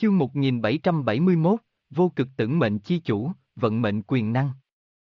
Chương 1771, vô cực tử mệnh chi chủ, vận mệnh quyền năng.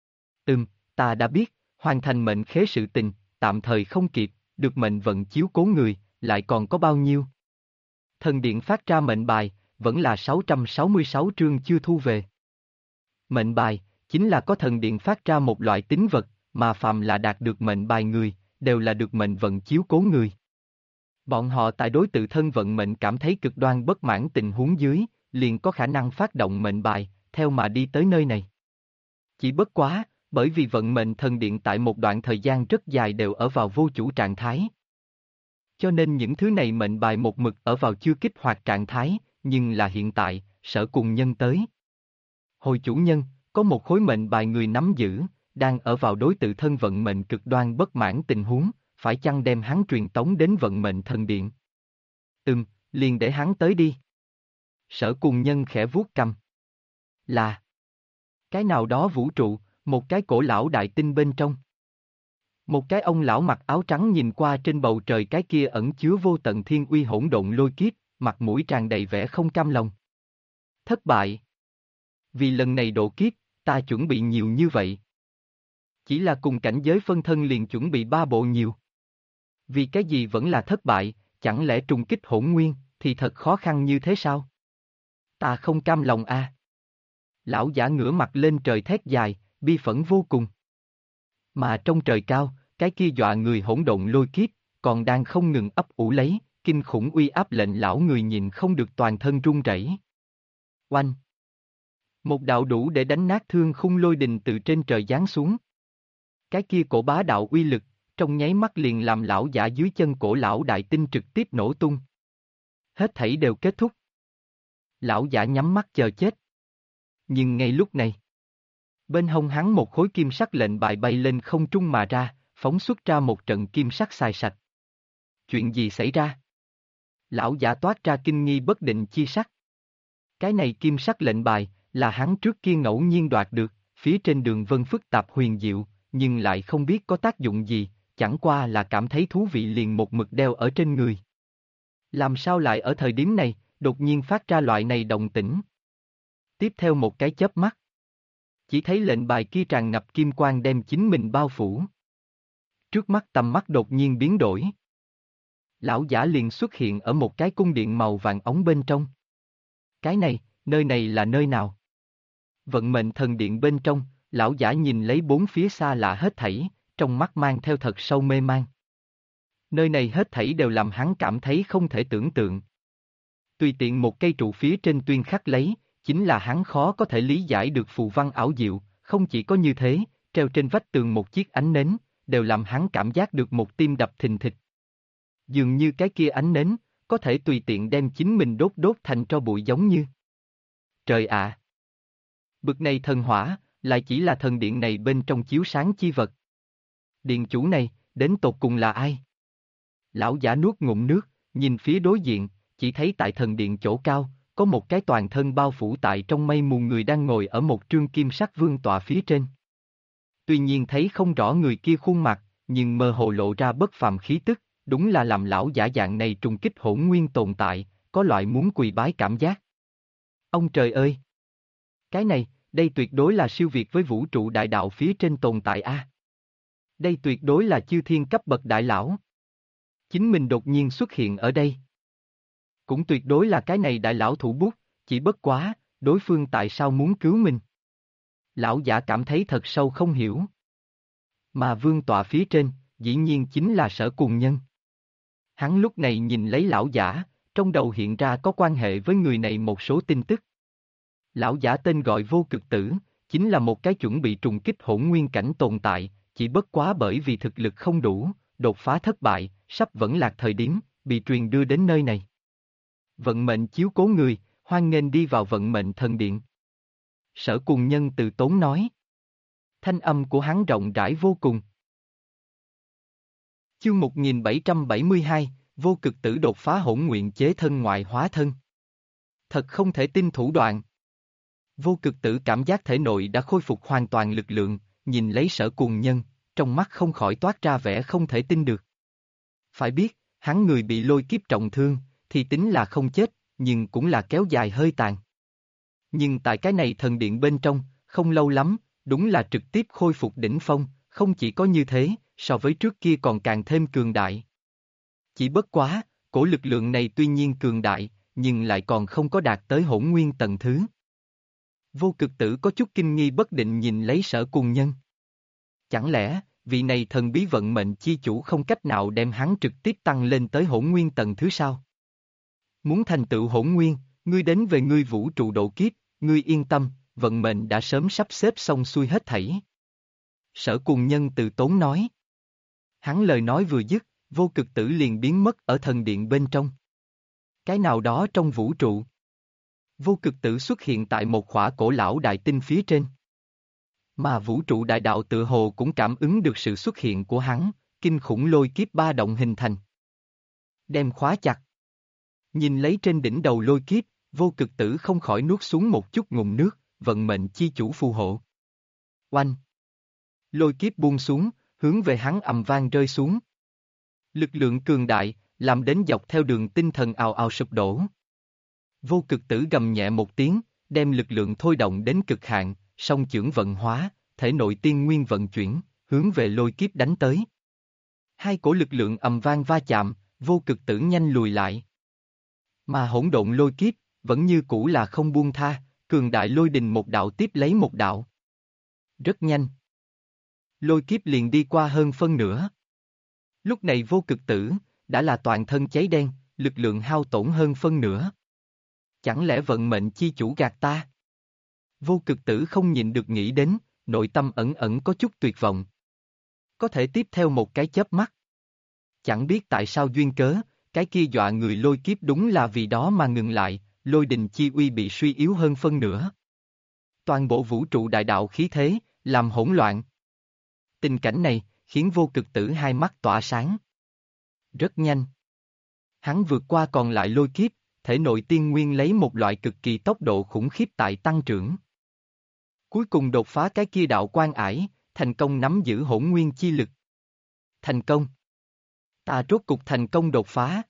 Ta đã biết, hoàn thành mệnh khế sự tình, tạm thời không kịp, được mệnh vận chiếu cố người, lại còn có bao nhiêu? Thần điện phát ra mệnh bài, vẫn là 666 chương chưa thu về. Mệnh bài, chính là có thần điện phát ra một loại tín vật, mà phàm là đạt được mệnh bài người, đều là được mệnh vận chiếu cố người. Bọn họ tại đối tự thân vận mệnh cảm thấy cực đoan bất mãn tình huống dưới, liền có khả năng phát động mệnh bài, theo mà đi tới nơi này. Chỉ bất quá, bởi vì vận mệnh thần điện tại một đoạn thời gian rất dài đều ở vào vô chủ trạng thái. Cho nên những thứ này mệnh bài một mực ở vào chưa kích hoạt trạng thái, nhưng là hiện tại, Sở Cùng Nhân tới. Hồi chủ nhân, có một khối mệnh bài người nắm giữ, đang ở vào đối tự thân vận mệnh cực đoan bất mãn tình huống, phải chăng đem hắn truyền tống đến vận mệnh thần điện? Liền để hắn tới đi. Sở Cùng Nhân khẽ vuốt cằm. Là cái nào đó vũ trụ, một cái cổ lão đại tinh bên trong. Một cái ông lão mặc áo trắng nhìn qua trên bầu trời cái kia ẩn chứa vô tận thiên uy hỗn độn lôi kiếp, mặt mũi tràn đầy vẻ không cam lòng. Thất bại. Vì lần này độ kiếp, ta chuẩn bị nhiều như vậy. Chỉ là cùng cảnh giới phân thân liền chuẩn bị 3 bộ nhiều. Vì cái gì vẫn là thất bại, chẳng lẽ trùng kích hỗn nguyên, thì thật khó khăn như thế sao? Ta không cam lòng a. Lão giả ngửa mặt lên trời thét dài, bi phẫn vô cùng. Mà trong trời cao, cái kia dọa người hỗn độn lôi kiếp, còn đang không ngừng ấp ủ lấy, kinh khủng uy áp lệnh lão người nhìn không được toàn thân run rẩy. Oanh! Một đạo đủ để đánh nát thương khung lôi đình từ trên trời giáng xuống. Cái kia cổ bá đạo uy lực, trong nháy mắt liền làm lão giả dưới chân cổ lão đại tinh trực tiếp nổ tung. Hết thảy đều kết thúc. Lão giả nhắm mắt chờ chết. Nhưng ngay lúc này, bên hông hắn một khối kim sắc lệnh bài bay lên không trung mà ra, phóng xuất ra một trận kim sắc xài sạch. Chuyện gì xảy ra? Lão giả toát ra kinh nghi bất định chi sắc. Cái này kim sắc lệnh bài, là hắn trước kia ngẫu nhiên đoạt được, phía trên đường vân phức tạp huyền diệu, nhưng lại không biết có tác dụng gì, chẳng qua là cảm thấy thú vị liền một mực đeo ở trên người. Làm sao lại ở thời điểm này, đột nhiên phát ra loại này động tĩnh? Tiếp theo một cái chớp mắt, chỉ thấy lệnh bài kia tràn ngập kim quang đem chính mình bao phủ. Trước mắt tầm mắt đột nhiên biến đổi. Lão giả liền xuất hiện ở một cái cung điện màu vàng ống bên trong. Cái này, nơi này là nơi nào? Vận mệnh thần điện bên trong, lão giả nhìn lấy bốn phía xa lạ hết thảy, trong mắt mang theo thật sâu mê man. Nơi này hết thảy đều làm hắn cảm thấy không thể tưởng tượng. Tùy tiện một cây trụ phía trên tuyên khắc lấy, chính là hắn khó có thể lý giải được phù văn ảo diệu, không chỉ có như thế, treo trên vách tường một chiếc ánh nến, đều làm hắn cảm giác được một tim đập thình thịch. Dường như cái kia ánh nến, có thể tùy tiện đem chính mình đốt thành tro bụi giống như. Trời ạ! Bực này thần hỏa, lại chỉ là thần điện này bên trong chiếu sáng chi vật. Điện chủ này, đến tột cùng là ai? Lão giả nuốt ngụm nước, nhìn phía đối diện, chỉ thấy tại thần điện chỗ cao, có một cái toàn thân bao phủ tại trong mây mù người đang ngồi ở một trương kim sắc vương tọa phía trên. Tuy nhiên thấy không rõ người kia khuôn mặt, nhưng mơ hồ lộ ra bất phàm khí tức, đúng là làm lão giả dạng này trùng kích hỗn nguyên tồn tại, có loại muốn quỳ bái cảm giác. Ông trời ơi! Cái này, đây tuyệt đối là siêu việt với vũ trụ đại đạo phía trên tồn tại a. Đây tuyệt đối là chư thiên cấp bậc đại lão. Chính mình đột nhiên xuất hiện ở đây. Cũng tuyệt đối là cái này đại lão thủ bút, chỉ bất quá, đối phương tại sao muốn cứu mình? Lão giả cảm thấy thật sâu không hiểu. Mà vương tọa phía trên, dĩ nhiên chính là Sở Cùng Nhân. Hắn lúc này nhìn lấy lão giả, trong đầu hiện ra có quan hệ với người này một số tin tức. Lão giả tên gọi Vô Cực Tử, chính là một cái chuẩn bị trùng kích hỗn nguyên cảnh tồn tại, chỉ bất quá bởi vì thực lực không đủ, đột phá thất bại, sắp vẫn lạc thời điểm, bị truyền đưa đến nơi này. Vận mệnh chiếu cố người, hoan nghênh đi vào vận mệnh thần điện. Sở Cùng Nhân từ tốn nói. Thanh âm của hắn rộng rãi vô cùng. Chương 1772, Vô Cực Tử đột phá hỗn nguyện chế thân ngoại hóa thân. Thật không thể tin thủ đoạn. Vô Cực Tử cảm giác thể nội đã khôi phục hoàn toàn lực lượng, nhìn lấy Sở Cùng Nhân, trong mắt không khỏi toát ra vẻ không thể tin được. Phải biết, hắn người bị lôi kiếp trọng thương, thì tính là không chết, nhưng cũng là kéo dài hơi tàn. Nhưng tại cái này thần điện bên trong, không lâu lắm, đúng là trực tiếp khôi phục đỉnh phong, không chỉ có như thế, so với trước kia còn càng thêm cường đại. Chỉ bất quá, cổ lực lượng này tuy nhiên cường đại, nhưng lại còn không có đạt tới hỗn nguyên tầng thứ. Vô cực tử có chút kinh nghi bất định nhìn lấy Sở Cùng Nhân. Chẳng lẽ, vị này thần bí vận mệnh chi chủ không cách nào đem hắn trực tiếp tăng lên tới hỗn nguyên tầng thứ sao? Muốn thành tựu hỗn nguyên, ngươi đến về ngươi vũ trụ độ kiếp, ngươi yên tâm, vận mệnh đã sớm sắp xếp xong xuôi hết thảy. Sở Cùng Nhân từ tốn nói. Hắn lời nói vừa dứt, vô cực tử liền biến mất ở thần điện bên trong. Cái nào đó trong vũ trụ. Vô cực tử xuất hiện tại một khỏa cổ lão đại tinh phía trên. Mà vũ trụ đại đạo tự hồ cũng cảm ứng được sự xuất hiện của hắn, kinh khủng lôi kiếp ba động hình thành. Đem khóa chặt. Nhìn lấy trên đỉnh đầu lôi kiếp, vô cực tử không khỏi nuốt xuống một chút ngụm nước, vận mệnh chi chủ phù hộ. Oanh! Lôi kiếp buông xuống, hướng về hắn ầm vang rơi xuống. Lực lượng cường đại, làm đến dọc theo đường tinh thần ào ào sụp đổ. Vô cực tử gầm nhẹ một tiếng, đem lực lượng thôi động đến cực hạn, song chưởng vận hóa, thể nội tiên nguyên vận chuyển, hướng về lôi kiếp đánh tới. Hai cổ lực lượng ầm vang va chạm, vô cực tử nhanh lùi lại. Mà hỗn độn lôi kiếp, vẫn như cũ là không buông tha, cường đại lôi đình một đạo tiếp lấy một đạo. Rất nhanh. Lôi kiếp liền đi qua hơn phân nửa. Lúc này vô cực tử, đã là toàn thân cháy đen, lực lượng hao tổn hơn phân nửa. Chẳng lẽ vận mệnh chi chủ gạt ta? Vô cực tử không nhịn được nghĩ đến, nội tâm ẩn ẩn có chút tuyệt vọng. Có thể tiếp theo một cái chớp mắt. Chẳng biết tại sao duyên cớ, cái kia dọa người lôi kiếp đúng là vì đó mà ngừng lại, lôi đình chi uy bị suy yếu hơn phân nửa. Toàn bộ vũ trụ đại đạo khí thế, làm hỗn loạn. Tình cảnh này, khiến vô cực tử hai mắt tỏa sáng. Rất nhanh. Hắn vượt qua còn lại lôi kiếp, thể nội tiên nguyên lấy một loại cực kỳ tốc độ khủng khiếp tại tăng trưởng. Cuối cùng đột phá cái kia đạo quan ải, thành công nắm giữ hỗn nguyên chi lực. Thành công. Ta rốt cục thành công đột phá.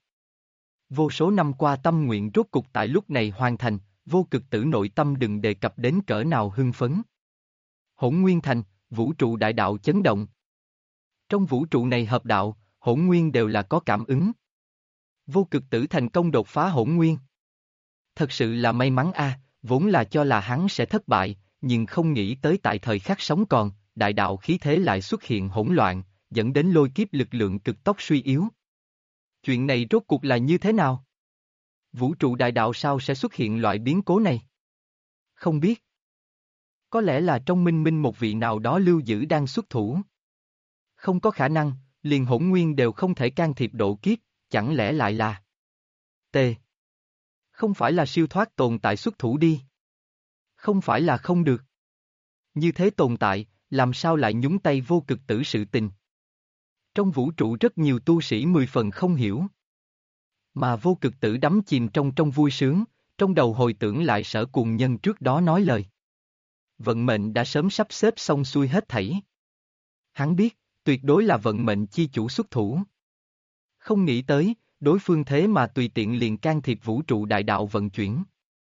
Vô số năm qua tâm nguyện rốt cục tại lúc này hoàn thành, vô cực tử nội tâm đừng đề cập đến cỡ nào hưng phấn. Hỗn nguyên thành, vũ trụ đại đạo chấn động. Trong vũ trụ này hợp đạo, hỗn nguyên đều là có cảm ứng. Vô cực tử thành công đột phá hỗn nguyên. Thật sự là may mắn a, vốn là cho là hắn sẽ thất bại, nhưng không nghĩ tới tại thời khắc sống còn, đại đạo khí thế lại xuất hiện hỗn loạn, dẫn đến lôi kiếp lực lượng cực tốc suy yếu. Chuyện này rốt cuộc là như thế nào? Vũ trụ đại đạo sao sẽ xuất hiện loại biến cố này? Không biết. Có lẽ là trong minh minh một vị nào đó lưu giữ đang xuất thủ. Không có khả năng, liền hỗn nguyên đều không thể can thiệp độ kiếp, chẳng lẽ lại là T. Không phải là siêu thoát tồn tại xuất thủ đi. Không phải là không được. Như thế tồn tại, làm sao lại nhúng tay vô cực tử sự tình? Trong vũ trụ rất nhiều tu sĩ 10 phần không hiểu. Mà vô cực tử đắm chìm trong vui sướng, trong đầu hồi tưởng lại Sở Cùng Nhân trước đó nói lời. Vận mệnh đã sớm sắp xếp xong xuôi hết thảy. Hắn biết, tuyệt đối là vận mệnh chi chủ xuất thủ. Không nghĩ tới, đối phương thế mà tùy tiện liền can thiệp vũ trụ đại đạo vận chuyển.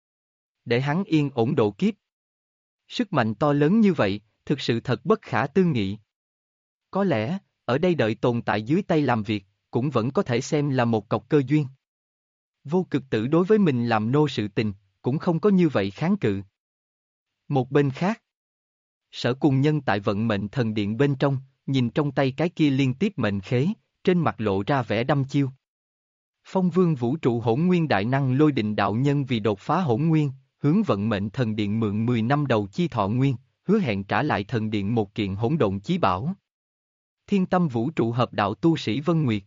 Để hắn yên ổn độ kiếp. Sức mạnh to lớn như vậy, thực sự thật bất khả tư nghị. Có lẽ, ở đây đợi tồn tại dưới tay làm việc, cũng vẫn có thể xem là một cọc cơ duyên. Vô cực tử đối với mình làm nô sự tình, cũng không có như vậy kháng cự. Một bên khác, Sở Cùng Nhân tại vận mệnh thần điện bên trong, nhìn trong tay cái kia liên tiếp mệnh khế, trên mặt lộ ra vẻ đăm chiêu. Phong vương vũ trụ hỗn nguyên đại năng lôi định đạo nhân vì đột phá hỗn nguyên, hướng vận mệnh thần điện mượn 10 năm đầu chi thọ nguyên, hứa hẹn trả lại thần điện một kiện hỗn độn chí bảo. Thiên tâm vũ trụ hợp đạo tu sĩ Vân Nguyệt.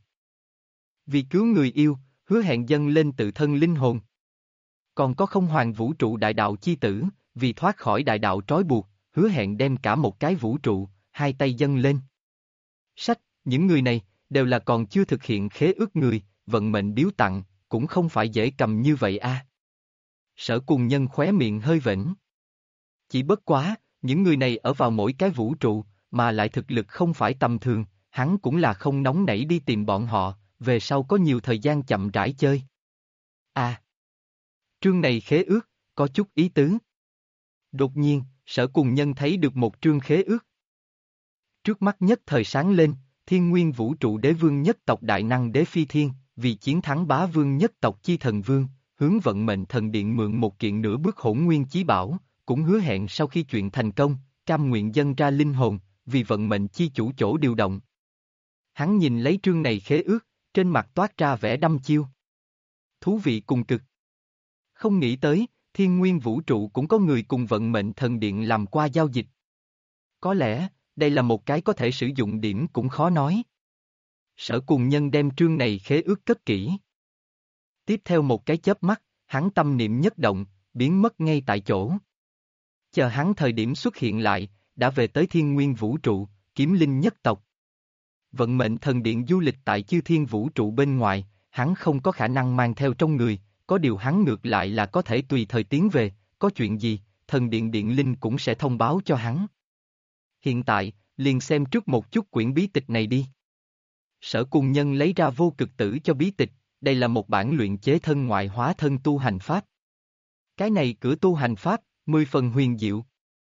Vì cứu người yêu, hứa hẹn dâng lên tự thân linh hồn. Còn có không hoàng vũ trụ đại đạo chi tử, vì thoát khỏi đại đạo trói buộc, hứa hẹn đem cả một cái vũ trụ, hai tay dâng lên. Sách, những người này, đều là còn chưa thực hiện khế ước người, vận mệnh biếu tặng, cũng không phải dễ cầm như vậy a. Sở Cùng Nhân khóe miệng hơi vểnh. Chỉ bất quá, những người này ở vào mỗi cái vũ trụ, mà lại thực lực không phải tầm thường, hắn cũng là không nóng nảy đi tìm bọn họ, về sau có nhiều thời gian chậm rãi chơi. À! Trương này khế ước, có chút ý tứ. Đột nhiên, Sở Cùng Nhân thấy được một trương khế ước. Trước mắt nhất thời sáng lên, Thiên Nguyên Vũ Trụ Đế Vương nhất tộc Đại Năng Đế Phi Thiên, vì chiến thắng Bá Vương nhất tộc Chi Thần Vương, hướng Vận Mệnh Thần Điện mượn một kiện nửa bước Hỗn Nguyên Chí Bảo, cũng hứa hẹn sau khi chuyện thành công, cam nguyện dâng ra linh hồn, vì Vận Mệnh Chi Chủ chỗ điều động. Hắn nhìn lấy trương này khế ước, trên mặt toát ra vẻ đăm chiêu. Thú vị cùng cực. Không nghĩ tới, Thiên Nguyên Vũ Trụ cũng có người cùng Vận Mệnh Thần Điện làm qua giao dịch. Có lẽ, đây là một cái có thể sử dụng điểm cũng khó nói. Sở Cùng Nhân đem trương này khế ước cất kỹ. Tiếp theo một cái chớp mắt, hắn tâm niệm nhất động, biến mất ngay tại chỗ. Chờ hắn thời điểm xuất hiện lại, đã về tới Thiên Nguyên Vũ Trụ, Kiếm Linh nhất tộc. Vận Mệnh Thần Điện du lịch tại Chư Thiên Vũ Trụ bên ngoài, hắn không có khả năng mang theo trong người, có điều hắn ngược lại là có thể tùy thời tiến về, có chuyện gì, Thần Điện Điện Linh cũng sẽ thông báo cho hắn. Hiện tại, liền xem trước một chút quyển bí tịch này đi. Sở Cùng Nhân lấy ra Vô Cực Tử cho bí tịch, đây là một bản luyện chế thân ngoại hóa thân tu hành pháp. Cái này cửa tu hành pháp, 10 phần huyền diệu.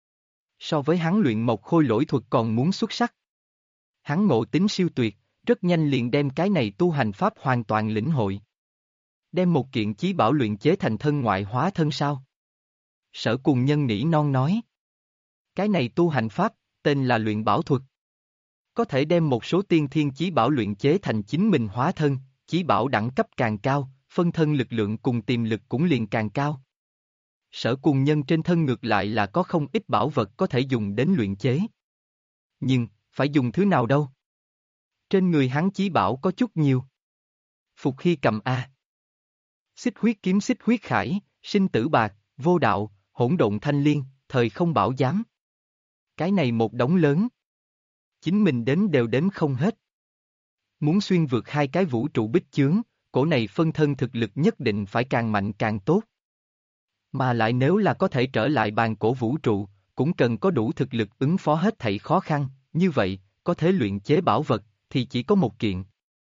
So với hắn luyện một khôi lỗi thuật còn muốn xuất sắc. Hắn ngộ tính siêu tuyệt, rất nhanh liền đem cái này tu hành pháp hoàn toàn lĩnh hội. Đem một kiện chí bảo luyện chế thành thân ngoại hóa thân sao? Sở Cùng Nhân nỉ non nói. Cái này tu hành pháp, tên là luyện bảo thuật. Có thể đem một số tiên thiên chí bảo luyện chế thành chính mình hóa thân, chí bảo đẳng cấp càng cao, phân thân lực lượng cùng tiềm lực cũng liền càng cao. Sở Cùng Nhân trên thân ngược lại là có không ít bảo vật có thể dùng đến luyện chế. Nhưng, phải dùng thứ nào đâu? Trên người hắn chí bảo có chút nhiều. Phục Hy cầm A. Xích huyết kiếm, xích huyết khải, sinh tử bạc, vô đạo, hỗn độn thanh liên, thời không bảo giám. Cái này một đống lớn. Chính mình đến đều đến không hết. Muốn xuyên vượt hai cái vũ trụ bích chướng, cổ này phân thân thực lực nhất định phải càng mạnh càng tốt. Mà lại nếu là có thể trở lại bàn cổ vũ trụ, cũng cần có đủ thực lực ứng phó hết thảy khó khăn, như vậy, có thể luyện chế bảo vật, thì chỉ có một kiện.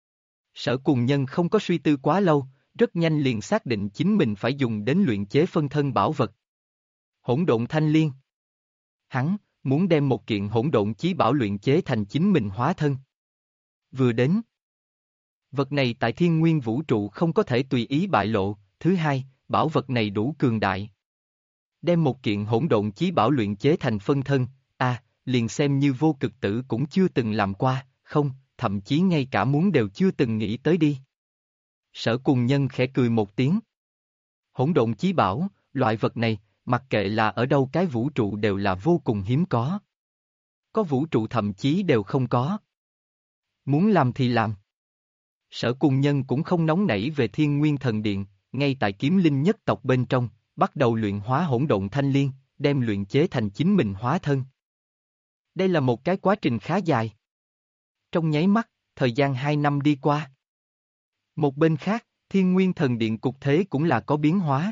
Sở Cùng Nhân không có suy tư quá lâu, rất nhanh liền xác định chính mình phải dùng đến luyện chế phân thân bảo vật. Hỗn độn thanh liên. Hắn, muốn đem một kiện hỗn độn chí bảo luyện chế thành chính mình hóa thân. Vừa đến. Vật này tại Thiên Nguyên Vũ Trụ không có thể tùy ý bại lộ, thứ hai, bảo vật này đủ cường đại. Đem một kiện hỗn độn chí bảo luyện chế thành phân thân, liền xem như Vô Cực Tử cũng chưa từng làm qua, không, thậm chí ngay cả muốn đều chưa từng nghĩ tới đi. Sở Cùng Nhân khẽ cười một tiếng. Hỗn độn chí bảo, loại vật này, mặc kệ là ở đâu cái vũ trụ đều là vô cùng hiếm có. Có vũ trụ thậm chí đều không có. Muốn làm thì làm. Sở Cùng Nhân cũng không nóng nảy về Thiên Nguyên Thần Điện, ngay tại Kiếm Linh nhất tộc bên trong, bắt đầu luyện hóa hỗn độn thanh liên, đem luyện chế thành chính mình hóa thân. Đây là một cái quá trình khá dài. Trong nháy mắt, thời gian 2 năm đi qua. Một bên khác, Thiên Nguyên Thần Điện cục thế cũng là có biến hóa.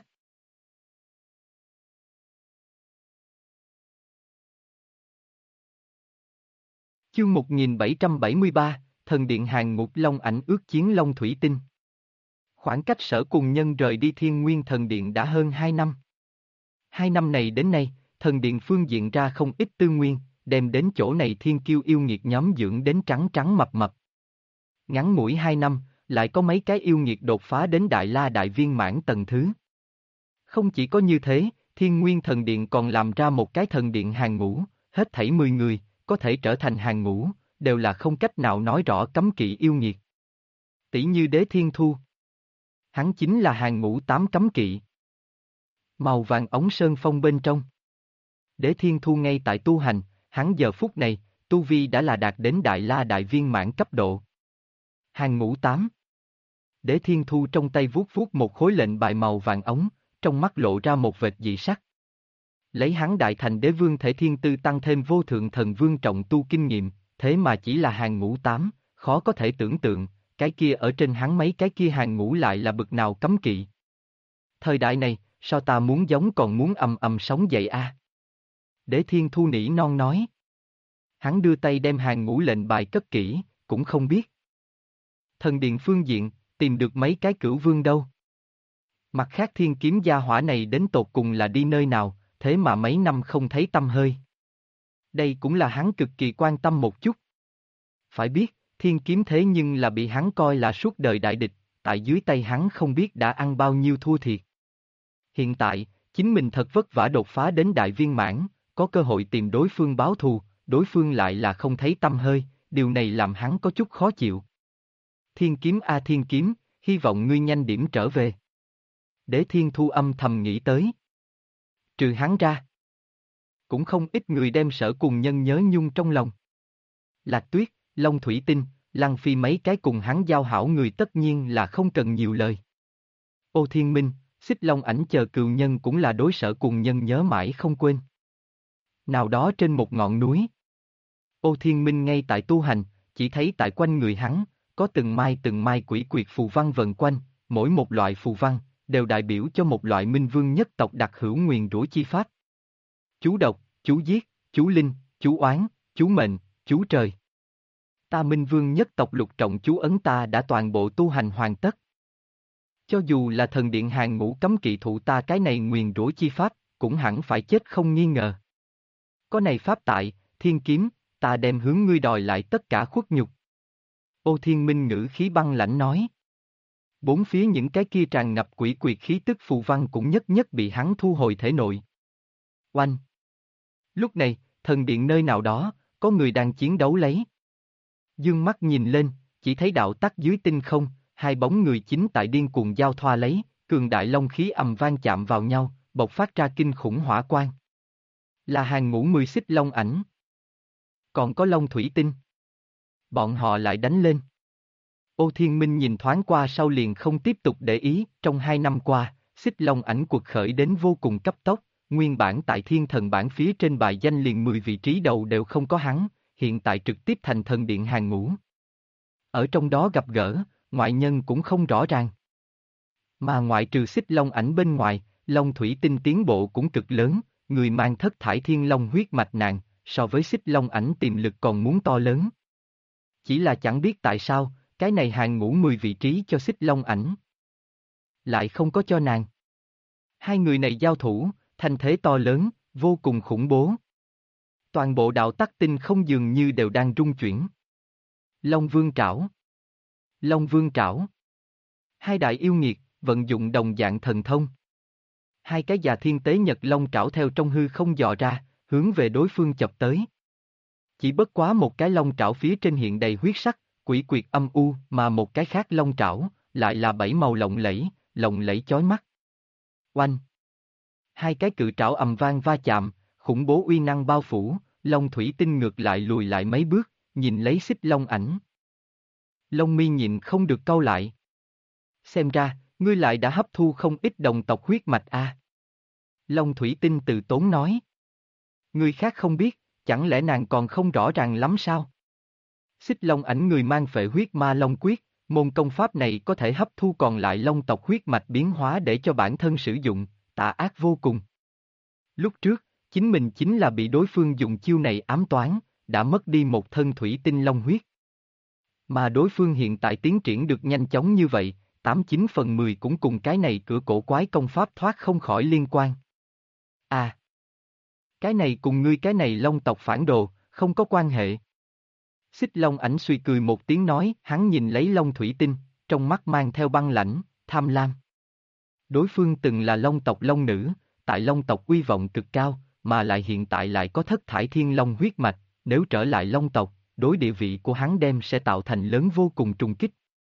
Chương 1773, Thần Điện Hàng Ngục Long ảnh ước chiến Long Thủy Tinh. Khoảng cách Sở Cùng Nhân rời đi Thiên Nguyên Thần Điện đã hơn 2 năm. 2 năm này đến nay, Thần Điện phương diện ra không ít tư nguyên, đem đến chỗ này thiên kiêu yêu nghiệt nhóm dưỡng đến trắng trắng mập mập. Ngắn ngủi 2 năm, lại có mấy cái yêu nghiệt đột phá đến Đại La Đại Viên Mãn tầng thứ. Không chỉ có như thế, Thiên Nguyên Thần Điện còn làm ra một cái thần điện hàng ngũ, hết thảy 10 người, có thể trở thành hàng ngũ, đều là không cách nào nói rõ cấm kỵ yêu nghiệt. Tỷ như Đế Thiên Thu. Hắn chính là hàng ngũ 8 cấm kỵ. Màu vàng ống sơn phong bên trong. Đế Thiên Thu ngay tại tu hành, hắn giờ phút này, tu vi đã là đạt đến Đại La Đại Viên Mãn cấp độ. Hàng ngũ 8. Đế Thiên Thu trong tay vuốt vuốt một khối lệnh bài màu vàng ống, trong mắt lộ ra một vệt dị sắc. Lấy hắn đại thành đế vương thể thiên tư tăng thêm vô thượng thần vương trọng tu kinh nghiệm, thế mà chỉ là hàng ngũ 8, khó có thể tưởng tượng, cái kia ở trên hắn mấy cái kia hàng ngũ lại là bực nào cấm kỵ. Thời đại này, sao ta muốn giống còn muốn ầm ầm sống dậy a? Đế Thiên Thu nỉ non nói. Hắn đưa tay đem hàng ngũ lệnh bài cất kỹ, cũng không biết. Thần điện phương diện, tìm được mấy cái cửu vương đâu. Mặt khác thiên kiếm gia hỏa này đến tột cùng là đi nơi nào, thế mà mấy năm không thấy tăm hơi. Đây cũng là hắn cực kỳ quan tâm một chút. Phải biết, thiên kiếm thế nhưng là bị hắn coi là suốt đời đại địch, tại dưới tay hắn không biết đã ăn bao nhiêu thua thiệt. Hiện tại, chính mình thật vất vả đột phá đến đại viên mãn, có cơ hội tìm đối phương báo thù, đối phương lại là không thấy tăm hơi, điều này làm hắn có chút khó chịu. Thiên kiếm a thiên kiếm, hy vọng ngươi nhanh điểm trở về. Đế Thiên Thu âm thầm nghĩ tới. Trừ hắn ra, cũng không ít người đem Sở Cùng Nhân nhớ nhung trong lòng. Lạc Tuyết, Long Thủy Tinh, Lăng Phi mấy cái cùng hắn giao hảo người tất nhiên là không cần nhiều lời. Ô Thiên Minh, Xích Long Ảnh chờ cừu nhân cũng là đối Sở Cùng Nhân nhớ mãi không quên. Nào đó trên một ngọn núi, Ô Thiên Minh ngay tại tu hành, chỉ thấy tại quanh người hắn, có từng mai quỷ quyệt phù văn vần quanh, mỗi một loại phù văn, đều đại biểu cho một loại minh vương nhất tộc đặc hữu nguyền rủa chi pháp. Chú độc, chú giết, chú linh, chú oán, chú mệnh, chú trời. Ta minh vương nhất tộc lục trọng chú ấn ta đã toàn bộ tu hành hoàn tất. Cho dù là thần điện hàng ngũ cấm kỵ thụ ta cái này nguyền rủa chi pháp, cũng hẳn phải chết không nghi ngờ. Có này pháp tại, thiên kiếm, ta đem hướng ngươi đòi lại tất cả khuất nhục. Ô Thiên Minh ngữ khí băng lãnh nói. Bốn phía những cái kia tràn ngập quỷ quyệt khí tức phù văn cũng nhất nhất bị hắn thu hồi thể nội. Oanh! Lúc này, thần điện nơi nào đó, có người đang chiến đấu lấy. Dương mắt nhìn lên, chỉ thấy đạo tắc dưới tinh không, hai bóng người chính tại điên cuồng giao thoa lấy, cường đại long khí ầm vang chạm vào nhau, bộc phát ra kinh khủng hỏa quang. Là hàng ngũ 10 xích long ảnh. Còn có long thủy tinh. Bọn họ lại đánh lên. Ô Thiên Minh nhìn thoáng qua sau liền không tiếp tục để ý, trong 2 năm qua, xích long ảnh cuộc khởi đến vô cùng cấp tốc, nguyên bản tại thiên thần bản phía trên bài danh liền 10 vị trí đầu đều không có hắn, hiện tại trực tiếp thành thần điện hàng ngũ. Ở trong đó gặp gỡ, ngoại nhân cũng không rõ ràng. Mà ngoại trừ xích long ảnh bên ngoài, long thủy tinh tiến bộ cũng cực lớn, người mang thất thải thiên long huyết mạch nàng, so với xích long ảnh tiềm lực còn muốn to lớn. Chỉ là chẳng biết tại sao, cái này hàng ngũ 10 vị trí cho xích long ảnh. Lại không có cho nàng. Hai người này giao thủ, thanh thế to lớn, vô cùng khủng bố. Toàn bộ đạo tắc tinh không dường như đều đang rung chuyển. Long Vương Trảo. Long Vương Trảo. Hai đại yêu nghiệt, vận dụng đồng dạng thần thông. Hai cái già thiên tế nhật long trảo theo trong hư không dò ra, hướng về đối phương chập tới. Chỉ bất quá một cái long trảo phía trên hiện đầy huyết sắc, quỷ quyệt âm u, mà một cái khác long trảo, lại là 7 màu lộng lẫy chói mắt. Oanh! Hai cái cự trảo ầm vang va chạm, khủng bố uy năng bao phủ, long thủy tinh ngược lại lùi lại mấy bước, nhìn lấy xích long ảnh. Long mi nhịn không được cau lại. Xem ra, ngươi lại đã hấp thu không ít đồng tộc huyết mạch a. Long thủy tinh từ tốn nói. Người khác không biết, chẳng lẽ nàng còn không rõ ràng lắm sao? Xích long ảnh người mang phệ huyết ma long quyết, môn công pháp này có thể hấp thu còn lại long tộc huyết mạch biến hóa để cho bản thân sử dụng, tà ác vô cùng. Lúc trước, chính mình chính là bị đối phương dùng chiêu này ám toán, đã mất đi một thân thủy tinh long huyết. Mà đối phương hiện tại tiến triển được nhanh chóng như vậy, 89 phần 10 cũng cùng cái này cửa cổ quái công pháp thoát không khỏi liên quan. À! Cái này cùng ngươi cái này long tộc phản đồ, không có quan hệ. Xích long ảnh suy cười một tiếng nói, hắn nhìn lấy long thủy tinh, trong mắt mang theo băng lãnh, tham lam. Đối phương từng là long tộc long nữ, tại long tộc uy vọng cực cao, mà lại hiện tại lại có thất thải thiên long huyết mạch, nếu trở lại long tộc, đối địa vị của hắn đem sẽ tạo thành lớn vô cùng trùng kích.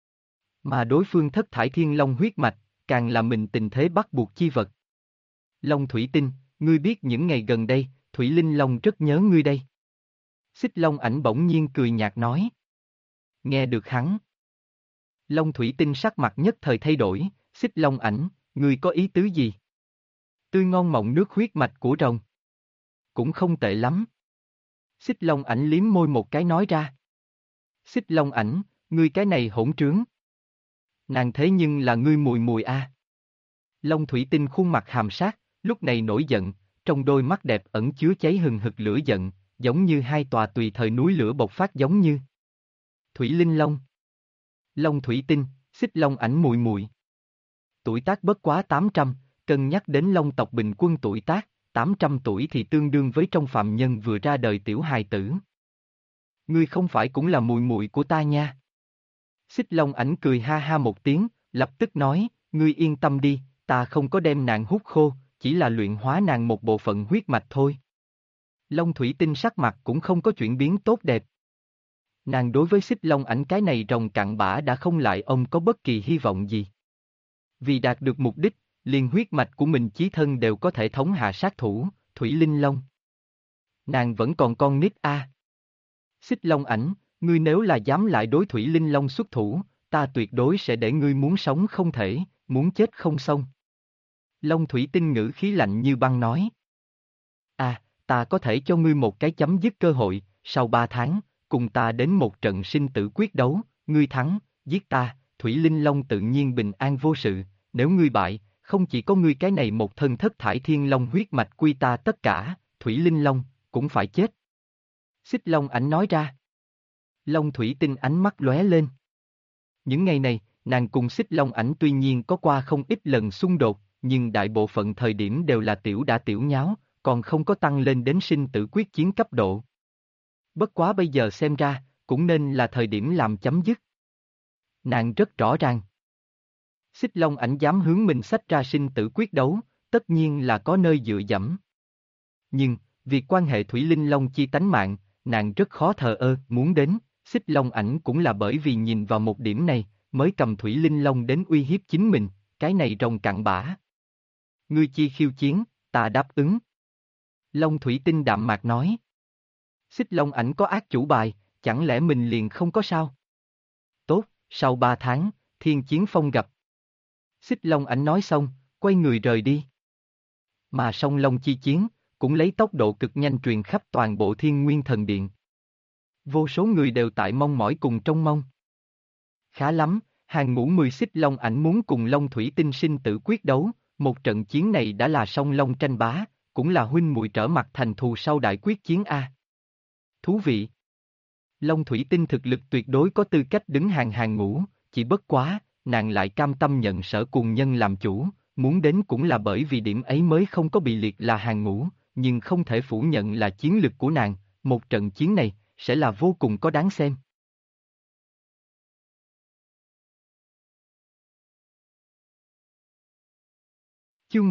Mà đối phương thất thải thiên long huyết mạch, càng là mình tình thế bắt buộc chi vật. Long thủy tinh, ngươi biết những ngày gần đây, Thủy Linh Long rất nhớ ngươi đây. Xích Long ảnh bỗng nhiên cười nhạt nói. Nghe được hắn. Long thủy tinh sắc mặt nhất thời thay đổi, Xích Long ảnh, ngươi có ý tứ gì? Tươi ngon mọng nước huyết mạch của rồng. Cũng không tệ lắm. Xích Long ảnh liếm môi một cái nói ra. Xích Long ảnh, ngươi cái này hỗn trướng. Nàng thế nhưng là ngươi mùi mùi a. Long thủy tinh khuôn mặt hàm sát, lúc này nổi giận, trong đôi mắt đẹp ẩn chứa cháy hừng hực lửa giận, giống như hai tòa tùy thời núi lửa bộc phát giống như. Thủy Linh Long. Long thủy tinh, Xích Long ảnh mùi mùi. tuổi tác bất quá 800, cân nhắc đến Long tộc bình quân tuổi tác, 800 tuổi thì tương đương với trong phàm nhân vừa ra đời tiểu hài tử. Ngươi không phải cũng là mùi mùi của ta nha. Xích Long ảnh cười ha ha một tiếng, lập tức nói, ngươi yên tâm đi, ta không có đem nàng hút khô, chỉ là luyện hóa nàng một bộ phận huyết mạch thôi. Long Thủy Tinh sắc mặt cũng không có chuyển biến tốt đẹp. Nàng đối với Xích Long ảnh cái này rồng cặn bã đã không lại ông có bất kỳ hy vọng gì. Vì đạt được mục đích, liền huyết mạch của mình chí thân đều có thể thống hạ sát thủ, Thủy Linh Long. Nàng vẫn còn con nít a. Xích Long ảnh, ngươi nếu là dám lại đối Thủy Linh Long xuất thủ, ta tuyệt đối sẽ để ngươi muốn sống không thể, muốn chết không xong. Long Thủy Tinh ngữ khí lạnh như băng nói. Ta có thể cho ngươi một cái chấm dứt cơ hội, sau 3 tháng, cùng ta đến một trận sinh tử quyết đấu, ngươi thắng, giết ta, Thủy Linh Long tự nhiên bình an vô sự, nếu ngươi bại, không chỉ có ngươi cái này một thân thất thải thiên long huyết mạch quy ta tất cả, Thủy Linh Long, cũng phải chết. Xích Long ảnh nói ra. Long Thủy Tinh ánh mắt lóe lên. Những ngày này, nàng cùng Xích Long ảnh tuy nhiên có qua không ít lần xung đột, nhưng đại bộ phận thời điểm đều là tiểu đã tiểu nháo, còn không có tăng lên đến sinh tử quyết chiến cấp độ. Bất quá bây giờ xem ra, cũng nên là thời điểm làm chấm dứt. Nàng rất rõ ràng. Xích Long ảnh dám hướng mình xách ra sinh tử quyết đấu, tất nhiên là có nơi dựa dẫm. Nhưng, việc quan hệ Thủy Linh Long chi tánh mạng, nàng rất khó thờ ơ, muốn đến, Xích Long ảnh cũng là bởi vì nhìn vào một điểm này, mới cầm Thủy Linh Long đến uy hiếp chính mình, cái này rồng cặn bã. Ngươi chi khiêu chiến, ta đáp ứng. Long Thủy Tinh đạm mạc nói. Xích Long ảnh có ác chủ bài, chẳng lẽ mình liền không có sao? Tốt, sau 3 tháng, thiên chiến phong gặp. Xích Long ảnh nói xong, quay người rời đi. Mà song Long chi chiến, cũng lấy tốc độ cực nhanh truyền khắp toàn bộ Thiên Nguyên Thần Điện. Vô số người đều tại mong mỏi cùng trông mong. Khá lắm, hàng ngũ 10 Xích Long ảnh muốn cùng Long Thủy Tinh sinh tử quyết đấu, một trận chiến này đã là song Long tranh bá, cũng là huynh muội trở mặt thành thù sau đại quyết chiến A. Thú vị. Long Thủy Tinh thực lực tuyệt đối có tư cách đứng hàng ngũ, chỉ bất quá, nàng lại cam tâm nhận Sở Cùng Nhân làm chủ, muốn đến cũng là bởi vì điểm ấy mới không có bị liệt là hàng ngũ, nhưng không thể phủ nhận là chiến lực của nàng, một trận chiến này, sẽ là vô cùng có đáng xem. Chương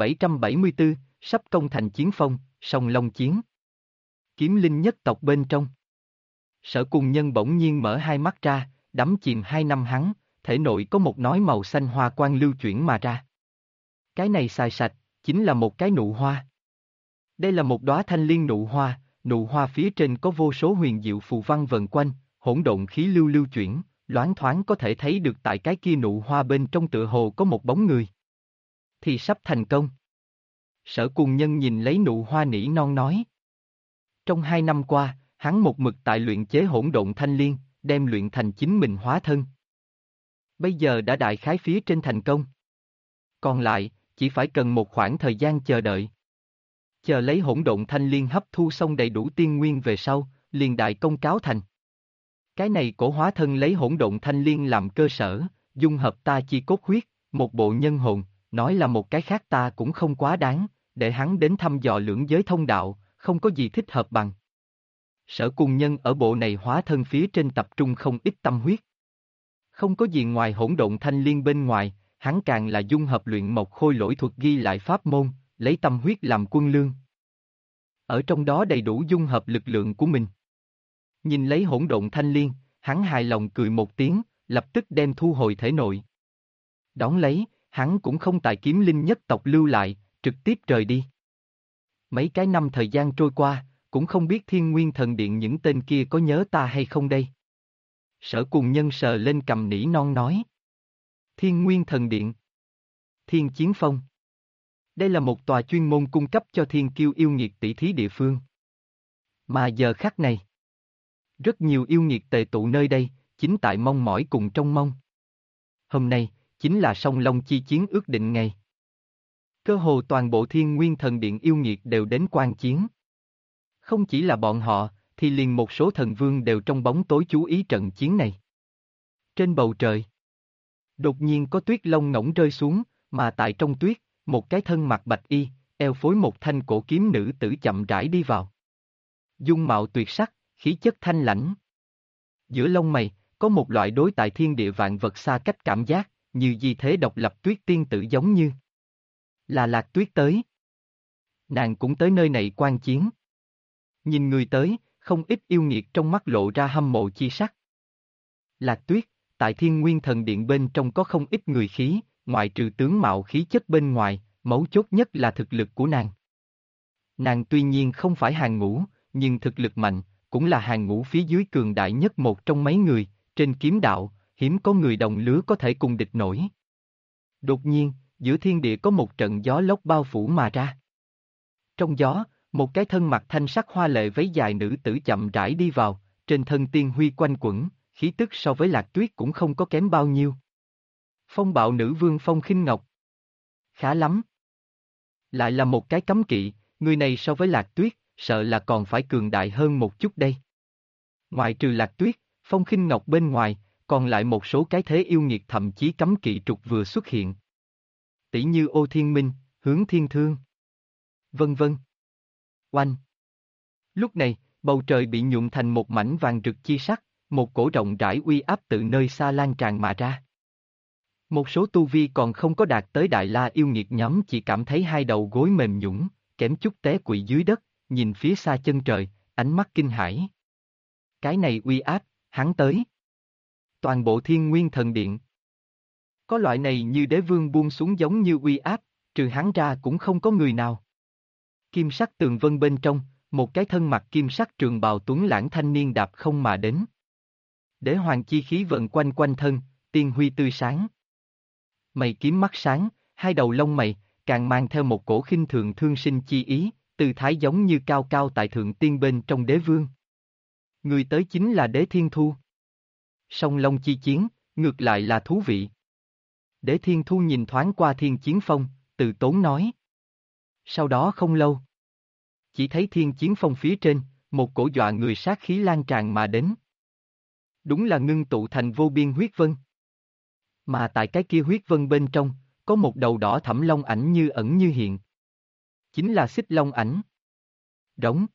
1774, sắp công thành chiến phong, song long chiến. Kiếm linh nhất tộc bên trong. Sở Cùng Nhân bỗng nhiên mở hai mắt ra, đắm chìm 2 năm hắn, thể nội có một nói màu xanh hoa quang lưu chuyển mà ra. Cái này xài sạch, chính là một cái nụ hoa. Đây là một đóa thanh liên nụ hoa phía trên có vô số huyền diệu phù văn vần quanh, hỗn độn khí lưu lưu chuyển, loáng thoáng có thể thấy được tại cái kia nụ hoa bên trong tựa hồ có một bóng người. Thì sắp thành công. Sở Cùng Nhân nhìn lấy nụ hoa nỉ non nói. Trong 2 năm qua, hắn một mực tại luyện chế hỗn độn thanh liên, đem luyện thành chính mình hóa thân. Bây giờ đã đại khái phía trên thành công. Còn lại, chỉ phải cần một khoảng thời gian chờ đợi. Chờ lấy hỗn độn thanh liên hấp thu xong đầy đủ tiên nguyên về sau, liền đại công cáo thành. Cái này cổ hóa thân lấy hỗn độn thanh liên làm cơ sở, dung hợp ta chi cốt huyết, một bộ nhân hồn, nói là một cái khác ta cũng không quá đáng, để hắn đến thăm dò lưỡng giới thông đạo, không có gì thích hợp bằng. Sở Cùng Nhân ở bộ này hóa thân phía trên tập trung không ít tâm huyết. Không có gì ngoài hỗn độn thanh liên bên ngoài, hắn càng là dung hợp luyện mộc khôi lỗi thuật ghi lại pháp môn, lấy tâm huyết làm quân lương. Ở trong đó đầy đủ dung hợp lực lượng của mình. Nhìn lấy hỗn độn thanh liên, hắn hài lòng cười một tiếng, lập tức đem thu hồi thể nội. Đón lấy, hắn cũng không tại kiếm linh nhất tộc lưu lại, trực tiếp rời đi. Mấy cái năm thời gian trôi qua, cũng không biết Thiên Nguyên Thần Điện những tên kia có nhớ ta hay không đây. Sở Cùng Nhân sờ lên cầm nỉ non nói. Thiên Nguyên Thần Điện. Thiên Chiến Phong. Đây là một tòa chuyên môn cung cấp cho thiên kiêu yêu nghiệt tỷ thí địa phương. Mà giờ khắc này, rất nhiều yêu nghiệt tề tụ nơi đây, chính tại mong mỏi cùng trông mong. Hôm nay, chính là song long chi chiến ước định ngày. Cơ hồ toàn bộ Thiên Nguyên Thần Điện yêu nghiệt đều đến quan chiến. Không chỉ là bọn họ, thì liền một số thần vương đều trong bóng tối chú ý trận chiến này. Trên bầu trời, Đột nhiên có tuyết lông ngỗng rơi xuống, mà tại trong tuyết, một cái thân mặc bạch y, eo phối một thanh cổ kiếm nữ tử chậm rãi đi vào. Dung mạo tuyệt sắc, khí chất thanh lãnh. Giữa lông mày, có một loại đối tại thiên địa vạn vật xa cách cảm giác, như di thế độc lập tuyết tiên tử giống như là Lạc Tuyết tới. Nàng cũng tới nơi này quan chiến. Nhìn người tới, không ít yêu nghiệt trong mắt lộ ra hâm mộ chi sắc. Lạc Tuyết, tại Thiên Nguyên Thần Điện bên trong có không ít người khí, ngoại trừ tướng mạo khí chất bên ngoài, mấu chốt nhất là thực lực của nàng. Nàng tuy nhiên không phải hàng ngũ, nhưng thực lực mạnh, cũng là hàng ngũ phía dưới cường đại nhất một trong mấy người, trên kiếm đạo, hiếm có người đồng lứa có thể cùng địch nổi. Đột nhiên, giữa thiên địa có một trận gió lốc bao phủ mà ra. Trong gió, một cái thân mặc thanh sắc hoa lệ váy dài nữ tử chậm rãi đi vào, trên thân tiên huy quanh quẩn, khí tức so với Lạc Tuyết cũng không có kém bao nhiêu. Phong bạo nữ vương Phong Khinh Ngọc. Khá lắm. Lại là một cái cấm kỵ, người này so với Lạc Tuyết, sợ là còn phải cường đại hơn một chút đây. Ngoại trừ Lạc Tuyết, Phong Khinh Ngọc bên ngoài, còn lại một số cái thế yêu nghiệt thậm chí cấm kỵ trục vừa xuất hiện. Tỷ như Ô Thiên Minh, Hướng Thiên Thương. Vân vân. Oanh. Lúc này, bầu trời bị nhuộm thành một mảnh vàng rực chi sắc, một cổ rộng rãi uy áp từ nơi xa lan tràn mà ra. Một số tu vi còn không có đạt tới Đại La yêu nghiệt nhóm chỉ cảm thấy hai đầu gối mềm nhũn, kém chút té quỵ dưới đất, nhìn phía xa chân trời, ánh mắt kinh hãi. Cái này uy áp, hắn tới. Toàn bộ Thiên Nguyên Thần Điện. Có loại này như đế vương buông xuống giống như uy áp, trừ hắn ra cũng không có người nào. Kim sắc tường vân bên trong, một cái thân mặc kim sắc trường bào tuấn lãng thanh niên đạp không mà đến. Đế hoàng chi khí vận quanh quanh thân, tiên huy tươi sáng. Mày kiếm mắt sáng, hai đầu lông mày, càng mang theo một cổ khinh thường thương sinh chi ý, tư thái giống như cao cao tại thượng tiên bên trong đế vương. Người tới chính là Đế Thiên Thu. Song Long chi chiến, ngược lại là thú vị. Đế Thiên Thu nhìn thoáng qua Thiên Chiến Phong, từ tốn nói. Sau đó không lâu, chỉ thấy Thiên Chiến Phong phía trên, một cổ dọa người sát khí lan tràn mà đến. Đúng là ngưng tụ thành vô biên huyết vân. Mà tại cái kia huyết vân bên trong, có một đầu đỏ thẫm long ảnh như ẩn như hiện. Chính là Xích Long ảnh. Rống.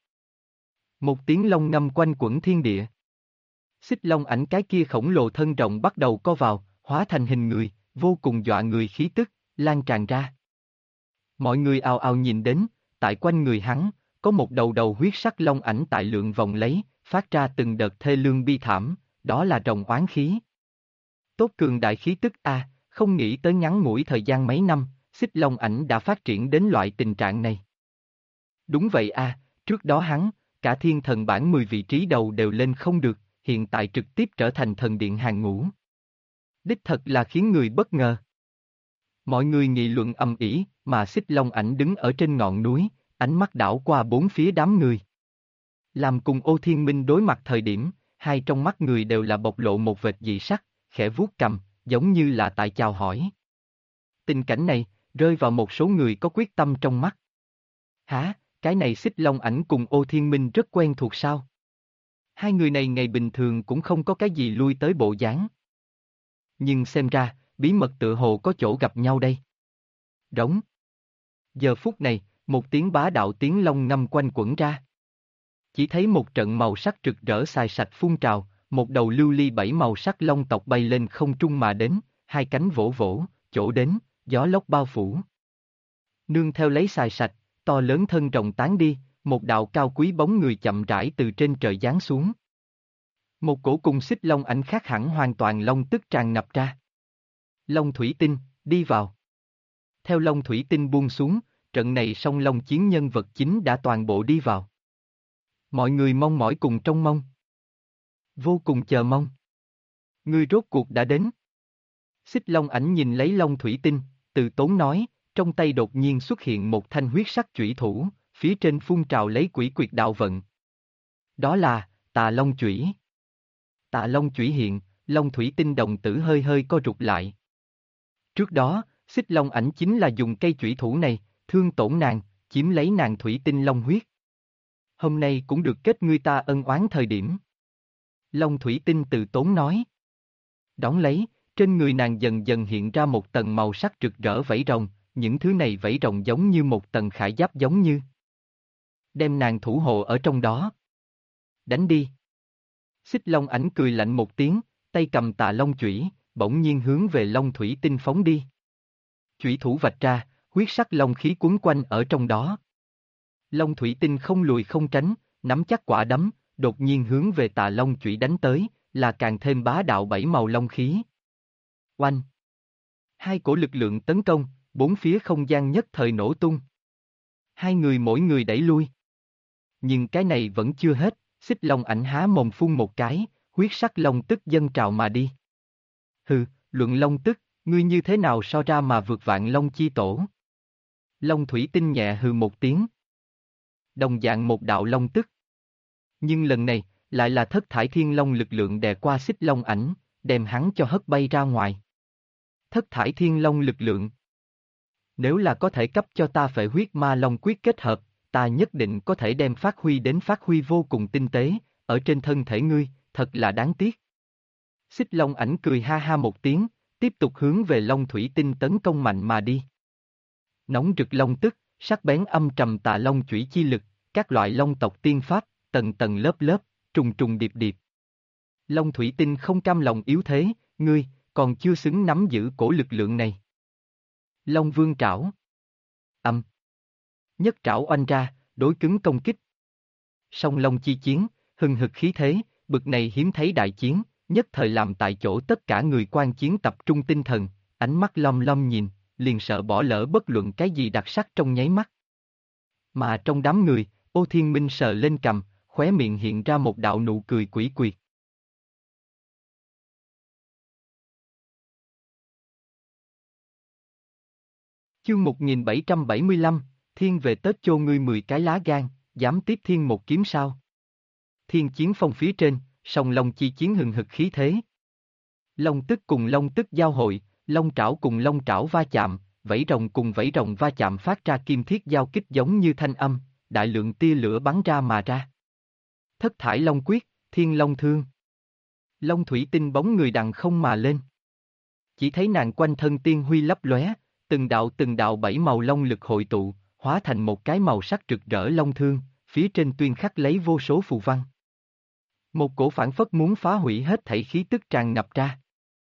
Một tiếng long ngâm quanh quẩn thiên địa. Xích Long ảnh cái kia khổng lồ thân rộng bắt đầu co vào, hóa thành hình người, vô cùng dọa người khí tức, lan tràn ra. Mọi người ào ào nhìn đến, tại quanh người hắn, có một đầu đầu huyết sắc long ảnh tại lượn vòng lấy, phát ra từng đợt thê lương bi thảm, đó là rồng oán khí. Tốt cường đại khí tức a, không nghĩ tới ngắn ngủi thời gian mấy năm, Xích Long ảnh đã phát triển đến loại tình trạng này. Đúng vậy a, trước đó hắn, cả thiên thần bảng 10 vị trí đầu đều lên không được, hiện tại trực tiếp trở thành thần điện hàng ngũ. Đích thật là khiến người bất ngờ. Mọi người nghị luận ầm ĩ, mà Xích Long ảnh đứng ở trên ngọn núi, ánh mắt đảo qua bốn phía đám người. Làm cùng Ô Thiên Minh đối mặt thời điểm, hai trong mắt người đều là bộc lộ một vệt dị sắc, khẽ vuốt cầm, giống như là tại chào hỏi. Tình cảnh này, rơi vào một số người có quyết tâm trong mắt. Hả, cái này Xích Long ảnh cùng Ô Thiên Minh rất quen thuộc sao? Hai người này ngày bình thường cũng không có cái gì lui tới bộ dáng. Nhưng xem ra, bí mật tựa hồ có chỗ gặp nhau đây. Rống. Giờ phút này, một tiếng bá đạo tiếng long ngâm quanh quẩn ra. Chỉ thấy một trận màu sắc rực rỡ xài sạch phun trào, một đầu lưu ly bảy màu sắc long tộc bay lên không trung mà đến, hai cánh vỗ vỗ, chỗ đến, gió lốc bao phủ. Nương theo lấy xài sạch, to lớn thân rồng tán đi, một đạo cao quý bóng người chậm rãi từ trên trời giáng xuống. Một cổ cùng Xích Long ảnh khác hẳn hoàn toàn long tức tràn ngập ra. Long thủy tinh, đi vào. Theo long thủy tinh buông xuống, trận này song long chiến nhân vật chính đã toàn bộ đi vào. Mọi người mong mỏi cùng trông mong. Vô cùng chờ mong. Ngươi rốt cuộc đã đến. Xích Long ảnh nhìn lấy long thủy tinh, từ tốn nói, trong tay đột nhiên xuất hiện một thanh huyết sắc chủy thủ, phía trên phun trào lấy quỷ quyệt đạo vận. Đó là, Tà Long chủy. Tà Long chủy hiện, long thủy tinh đồng tử hơi hơi co rụt lại. Trước đó, Xích Long ảnh chính là dùng cây chủy thủ này, thương tổn nàng, chiếm lấy nàng thủy tinh long huyết. Hôm nay cũng được kết ngươi ta ân oán thời điểm. Long thủy tinh từ tốn nói. Đón lấy, Trên người nàng dần dần hiện ra một tầng màu sắc rực rỡ vảy rồng, những thứ này vảy rồng giống như một tầng khải giáp giống như đem nàng thủ hộ ở trong đó. Đánh đi. Xích Long ảnh cười lạnh một tiếng, tay cầm Tà Long chủy, bỗng nhiên hướng về Long Thủy Tinh phóng đi. Chủy thủ vạch ra, huyết sắc long khí quấn quanh ở trong đó. Long Thủy Tinh không lùi không tránh, nắm chắc quả đấm, đột nhiên hướng về Tà Long chủy đánh tới, là càng thêm bá đạo bảy màu long khí. Oanh! Hai cổ lực lượng tấn công, bốn phía không gian nhất thời nổ tung. Hai người mỗi người đẩy lui. Nhưng cái này vẫn chưa hết, Xích Long ảnh há mồm phun một cái, huyết sắc long tức dâng trào mà đi. Hừ, luận long tức, ngươi như thế nào so ra mà vượt vạn long chi tổ? Long Thủy Tinh nhẹ hừ một tiếng. Đồng dạng một đạo long tức. Nhưng lần này, lại là thất thải thiên long lực lượng đè qua Xích Long ảnh, đem hắn cho hất bay ra ngoài. Thất thải thiên long lực lượng. Nếu là có thể cấp cho ta Phệ huyết ma long quyết kết hợp, ta nhất định có thể đem phát huy vô cùng tinh tế, ở trên thân thể ngươi, thật là đáng tiếc. Xích Long ảnh cười ha ha một tiếng, tiếp tục hướng về Long Thủy Tinh tấn công mạnh mà đi. Nóng rực long tức, sắc bén âm trầm Tà Long chủy chi lực, các loại long tộc tiên pháp, tầng tầng lớp lớp, trùng trùng điệp điệp. Long Thủy Tinh không cam lòng yếu thế, ngươi, còn chưa xứng nắm giữ cổ lực lượng này. Long Vương trảo. Âm. Nhất trảo oanh ra, đối cứng công kích. Song long chi chiến, hừng hực khí thế, bực này hiếm thấy đại chiến, nhất thời làm tại chỗ tất cả người quan chiến tập trung tinh thần, ánh mắt lom lom nhìn, liền sợ bỏ lỡ bất luận cái gì đặc sắc trong nháy mắt. Mà trong đám người, Ô Thiên Minh sờ lên cằm, khóe miệng hiện ra một đạo nụ cười quỷ quyệt. Chương 1775, Thiên về Tết chô ngươi 10 cái lá gan, dám tiếp Thiên một kiếm sao? Thiên chiến phong phía trên, song long chi chiến hừng hực khí thế. Long tức cùng long tức giao hội, long trảo cùng long trảo va chạm, vảy rồng cùng vảy rồng va chạm phát ra kim thiết giao kích giống như thanh âm, đại lượng tia lửa bắn ra mà ra. Thất thải long quyết, thiên long thương. Long Thủy Tinh bóng người đằng không mà lên. Chỉ thấy nàng quanh thân tiên huy lấp lóe, từng đạo bảy màu long lực hội tụ, hóa thành một cái màu sắc rực rỡ long thương, phía trên tuyên khắc lấy vô số phù văn. Một cổ phản phất muốn phá hủy hết thảy khí tức tràn ngập ra.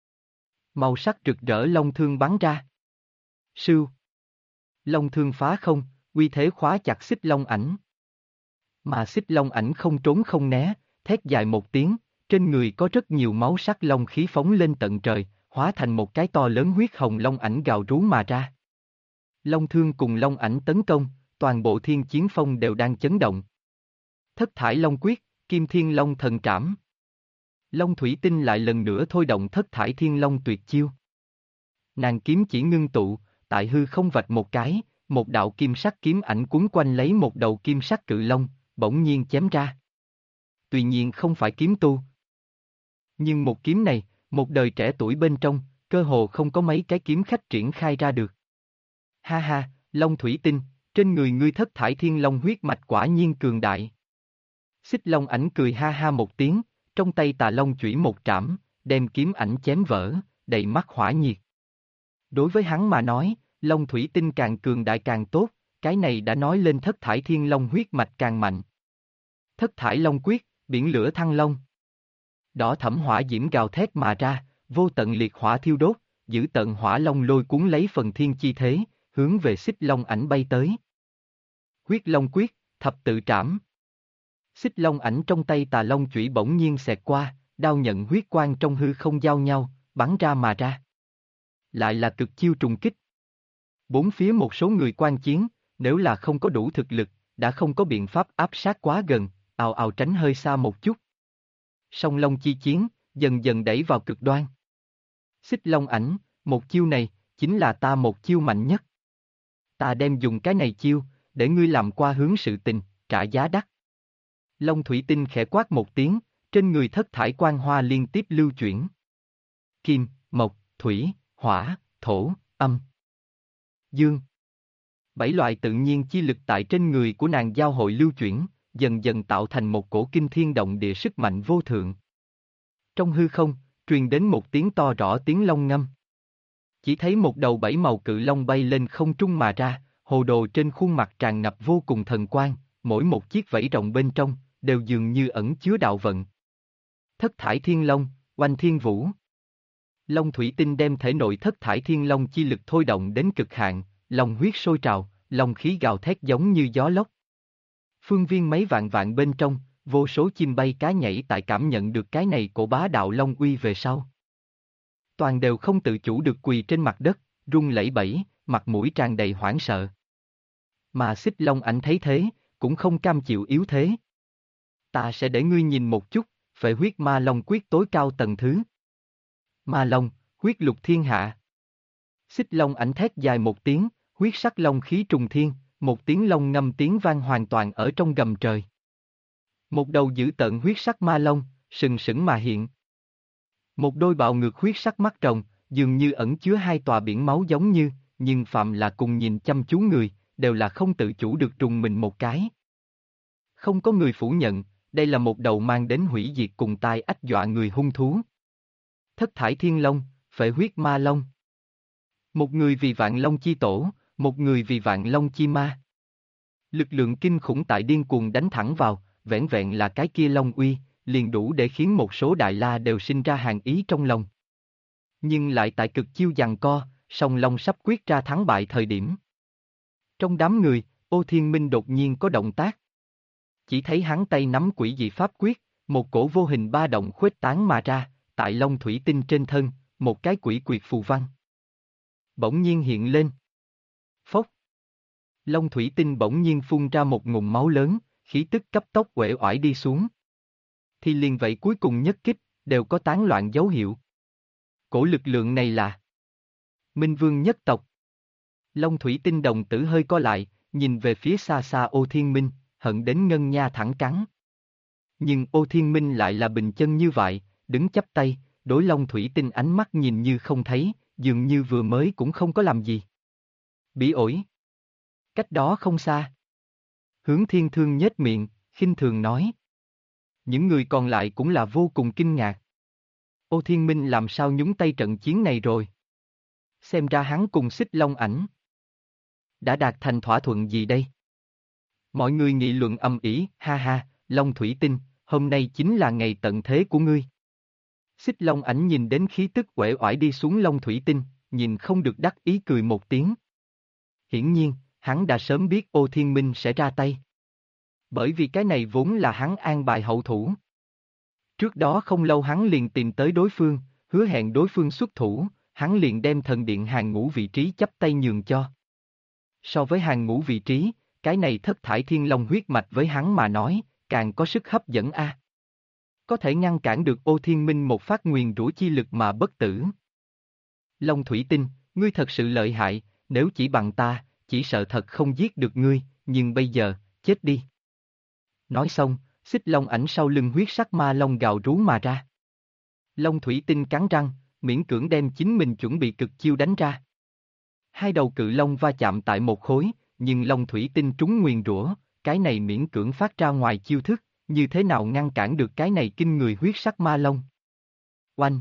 Màu sắc rực rỡ long thương bắn ra. Sưu. Long thương phá không, uy thế khóa chặt Xích Long ảnh. Mà Xích Long ảnh không trốn không né, thét dài một tiếng, trên người có rất nhiều máu sắc long khí phóng lên tận trời, hóa thành một cái to lớn huyết hồng long ảnh gào rú mà ra. Long thương cùng long ảnh tấn công, toàn bộ thiên chiến phong đều đang chấn động. Thất thải long quyết, Kim Thiên Long thần trảm. Long Thủy Tinh lại lần nữa thôi động thất thải thiên long tuyệt chiêu. Nàng kiếm chỉ ngưng tụ, tại hư không vạch một cái, một đạo kim sắc kiếm ảnh cuốn quanh lấy một đầu kim sắc cự long, bỗng nhiên chém ra. Tuy nhiên không phải kiếm tu. Nhưng một kiếm này, một đời trẻ tuổi bên trong, cơ hồ không có mấy cái kiếm khách triển khai ra được. Ha ha, Long Thủy Tinh, trên người ngươi thất thải thiên long huyết mạch quả nhiên cường đại. Xích Long ảnh cười ha ha một tiếng, trong tay Tà Long chủy một trảm, đem kiếm ảnh chém vỡ, đầy mắt hỏa nhiệt. Đối với hắn mà nói, Long Thủy Tinh càng cường đại càng tốt, cái này đã nói lên thất thải thiên long huyết mạch càng mạnh. Thất thải long quyết, biển lửa thăng long. Đỏ thẫm hỏa diễm gào thét mà ra, vô tận liệt hỏa thiêu đốt, giữ tận hỏa long lôi cuốn lấy phần thiên chi thế, hướng về Xích Long ảnh bay tới. Huyết Long quyết, thập tự trảm. Xích Long ảnh trong tay Tà Long chủy bỗng nhiên xẹt qua, đao nhận huyết quang trong hư không giao nhau, bắn ra mà ra. Lại là cực chiêu trùng kích. Bốn phía một số người quan chiến, nếu là không có đủ thực lực, đã không có biện pháp áp sát quá gần, ào ào tránh hơi xa một chút. Song Long chi chiến, dần dần đẩy vào cực đoan. Xích Long ảnh, một chiêu này, chính là ta một chiêu mạnh nhất. Ta đem dùng cái này chiêu, để ngươi làm qua hướng sự tình, trả giá đắt. Long Thủy Tinh khẽ quát một tiếng, trên người thất thải quang hoa liên tiếp lưu chuyển. Kim, mộc, thủy, hỏa, thổ, âm, dương. 7 loại tự nhiên chi lực tại trên người của nàng giao hội lưu chuyển, dần dần tạo thành một cổ kinh thiên động địa sức mạnh vô thượng. Trong hư không, truyền đến một tiếng to rõ tiếng long ngâm. Chỉ thấy một đầu 7 màu cự long bay lên không trung mà ra, hồ đồ trên khuôn mặt tràn ngập vô cùng thần quang, mỗi một chiếc vảy rồng bên trong, đều dường như ẩn chứa đạo vận. Thất thải thiên long, oanh thiên vũ. Long thủy tinh đem thể nội thất thải thiên long chi lực thôi động đến cực hạn, long huyết sôi trào, long khí gào thét giống như gió lốc. Phương viên mấy vạn vạn bên trong, vô số chim bay cá nhảy tại cảm nhận được cái này của bá đạo long uy về sau. Toàn đều không tự chủ được quỳ trên mặt đất, run lẩy bẩy, mặt mũi tràn đầy hoảng sợ. Mà Xích Long Ảnh thấy thế, cũng không cam chịu yếu thế. Ta sẽ để ngươi nhìn một chút, phệ huyết ma long quyết tối cao tầng thứ. Ma long, huyết lục thiên hạ. Xích Long Ảnh thét dài một tiếng, huyết sắc long khí trùng thiên, một tiếng long ngâm tiếng vang hoàn toàn ở trong gầm trời. Một đầu dữ tợn huyết sắc ma long, sừng sững mà hiện. Một đôi bạo ngược huyết sắc mắt rồng, dường như ẩn chứa hai tòa biển máu giống như, nhưng phạm là cùng nhìn chăm chú người, đều là không tự chủ được trùng mình một cái. Không có người phủ nhận, đây là một đầu mang đến hủy diệt cùng tai ách dọa người hung thú. Thất thải thiên long, phệ huyết ma long. Một người vì vạn long chi tổ, một người vì vạn long chi ma. Lực lượng kinh khủng tại điên cuồng đánh thẳng vào, vẻn vẹn là cái kia long uy, liền đủ để khiến một số đại la đều sinh ra hàng ý trong lòng. Nhưng lại tại cực chiêu giằng co, song long sắp quyết ra thắng bại thời điểm. Trong đám người, Ô Thiên Minh đột nhiên có động tác. Chỉ thấy hắn tay nắm quỷ dị pháp quyết, một cổ vô hình ba động khuếch tán mà ra, tại long thủy tinh trên thân, một cái quỷ quyệt phù văn. Bỗng nhiên hiện lên. Phốc. Long thủy tinh bỗng nhiên phun ra một ngụm máu lớn, khí tức cấp tốc uể oải đi xuống. Thì liền vậy cuối cùng nhất kích, đều có tán loạn dấu hiệu. Cổ lực lượng này là Minh Vương nhất tộc. Long thủy tinh đồng tử hơi co lại, nhìn về phía xa xa Ô Thiên Minh, hận đến ngân nha thẳng cắn. Nhưng Ô Thiên Minh lại là bình chân như vậy, đứng chắp tay, đối Long thủy tinh ánh mắt nhìn như không thấy, dường như vừa mới cũng không có làm gì. Bỉ ổi. Cách đó không xa. Hướng Thiên Thương nhếch miệng, khinh thường nói. Những người còn lại cũng là vô cùng kinh ngạc. Ô Thiên Minh làm sao nhúng tay trận chiến này rồi? Xem ra hắn cùng Xích Long Ảnh đã đạt thành thỏa thuận gì đây? Mọi người nghị luận ầm ĩ, ha ha, Long Thủy Tinh, hôm nay chính là ngày tận thế của ngươi. Xích Long Ảnh nhìn đến khí tức uể oải đi xuống Long Thủy Tinh, nhìn không được đắc ý cười một tiếng. Hiển nhiên, hắn đã sớm biết Ô Thiên Minh sẽ ra tay. Bởi vì cái này vốn là hắn an bài hậu thủ. Trước đó không lâu hắn liền tìm tới đối phương, hứa hẹn đối phương xuất thủ, hắn liền đem thần điện hàng ngũ vị trí chắp tay nhường cho. So với hàng ngũ vị trí, cái này thất thải thiên long huyết mạch với hắn mà nói, càng có sức hấp dẫn a. Có thể ngăn cản được Ô Thiên Minh một phát nguyền rủa chi lực mà bất tử. Long Thủy Tinh, ngươi thật sự lợi hại, nếu chỉ bằng ta, chỉ sợ thật không giết được ngươi, nhưng bây giờ, chết đi. Nói xong, Xích Long Ảnh sau lưng huyết sắc ma long gào rú mà ra. Long Thủy Tinh cắn răng, miễn cưỡng đem chính mình chuẩn bị cực chiêu đánh ra. Hai đầu cự long va chạm tại một khối, nhưng Long Thủy Tinh trúng nguyền rủa, cái này miễn cưỡng phát ra ngoài chiêu thức, như thế nào ngăn cản được cái này kinh người huyết sắc ma long. Oanh!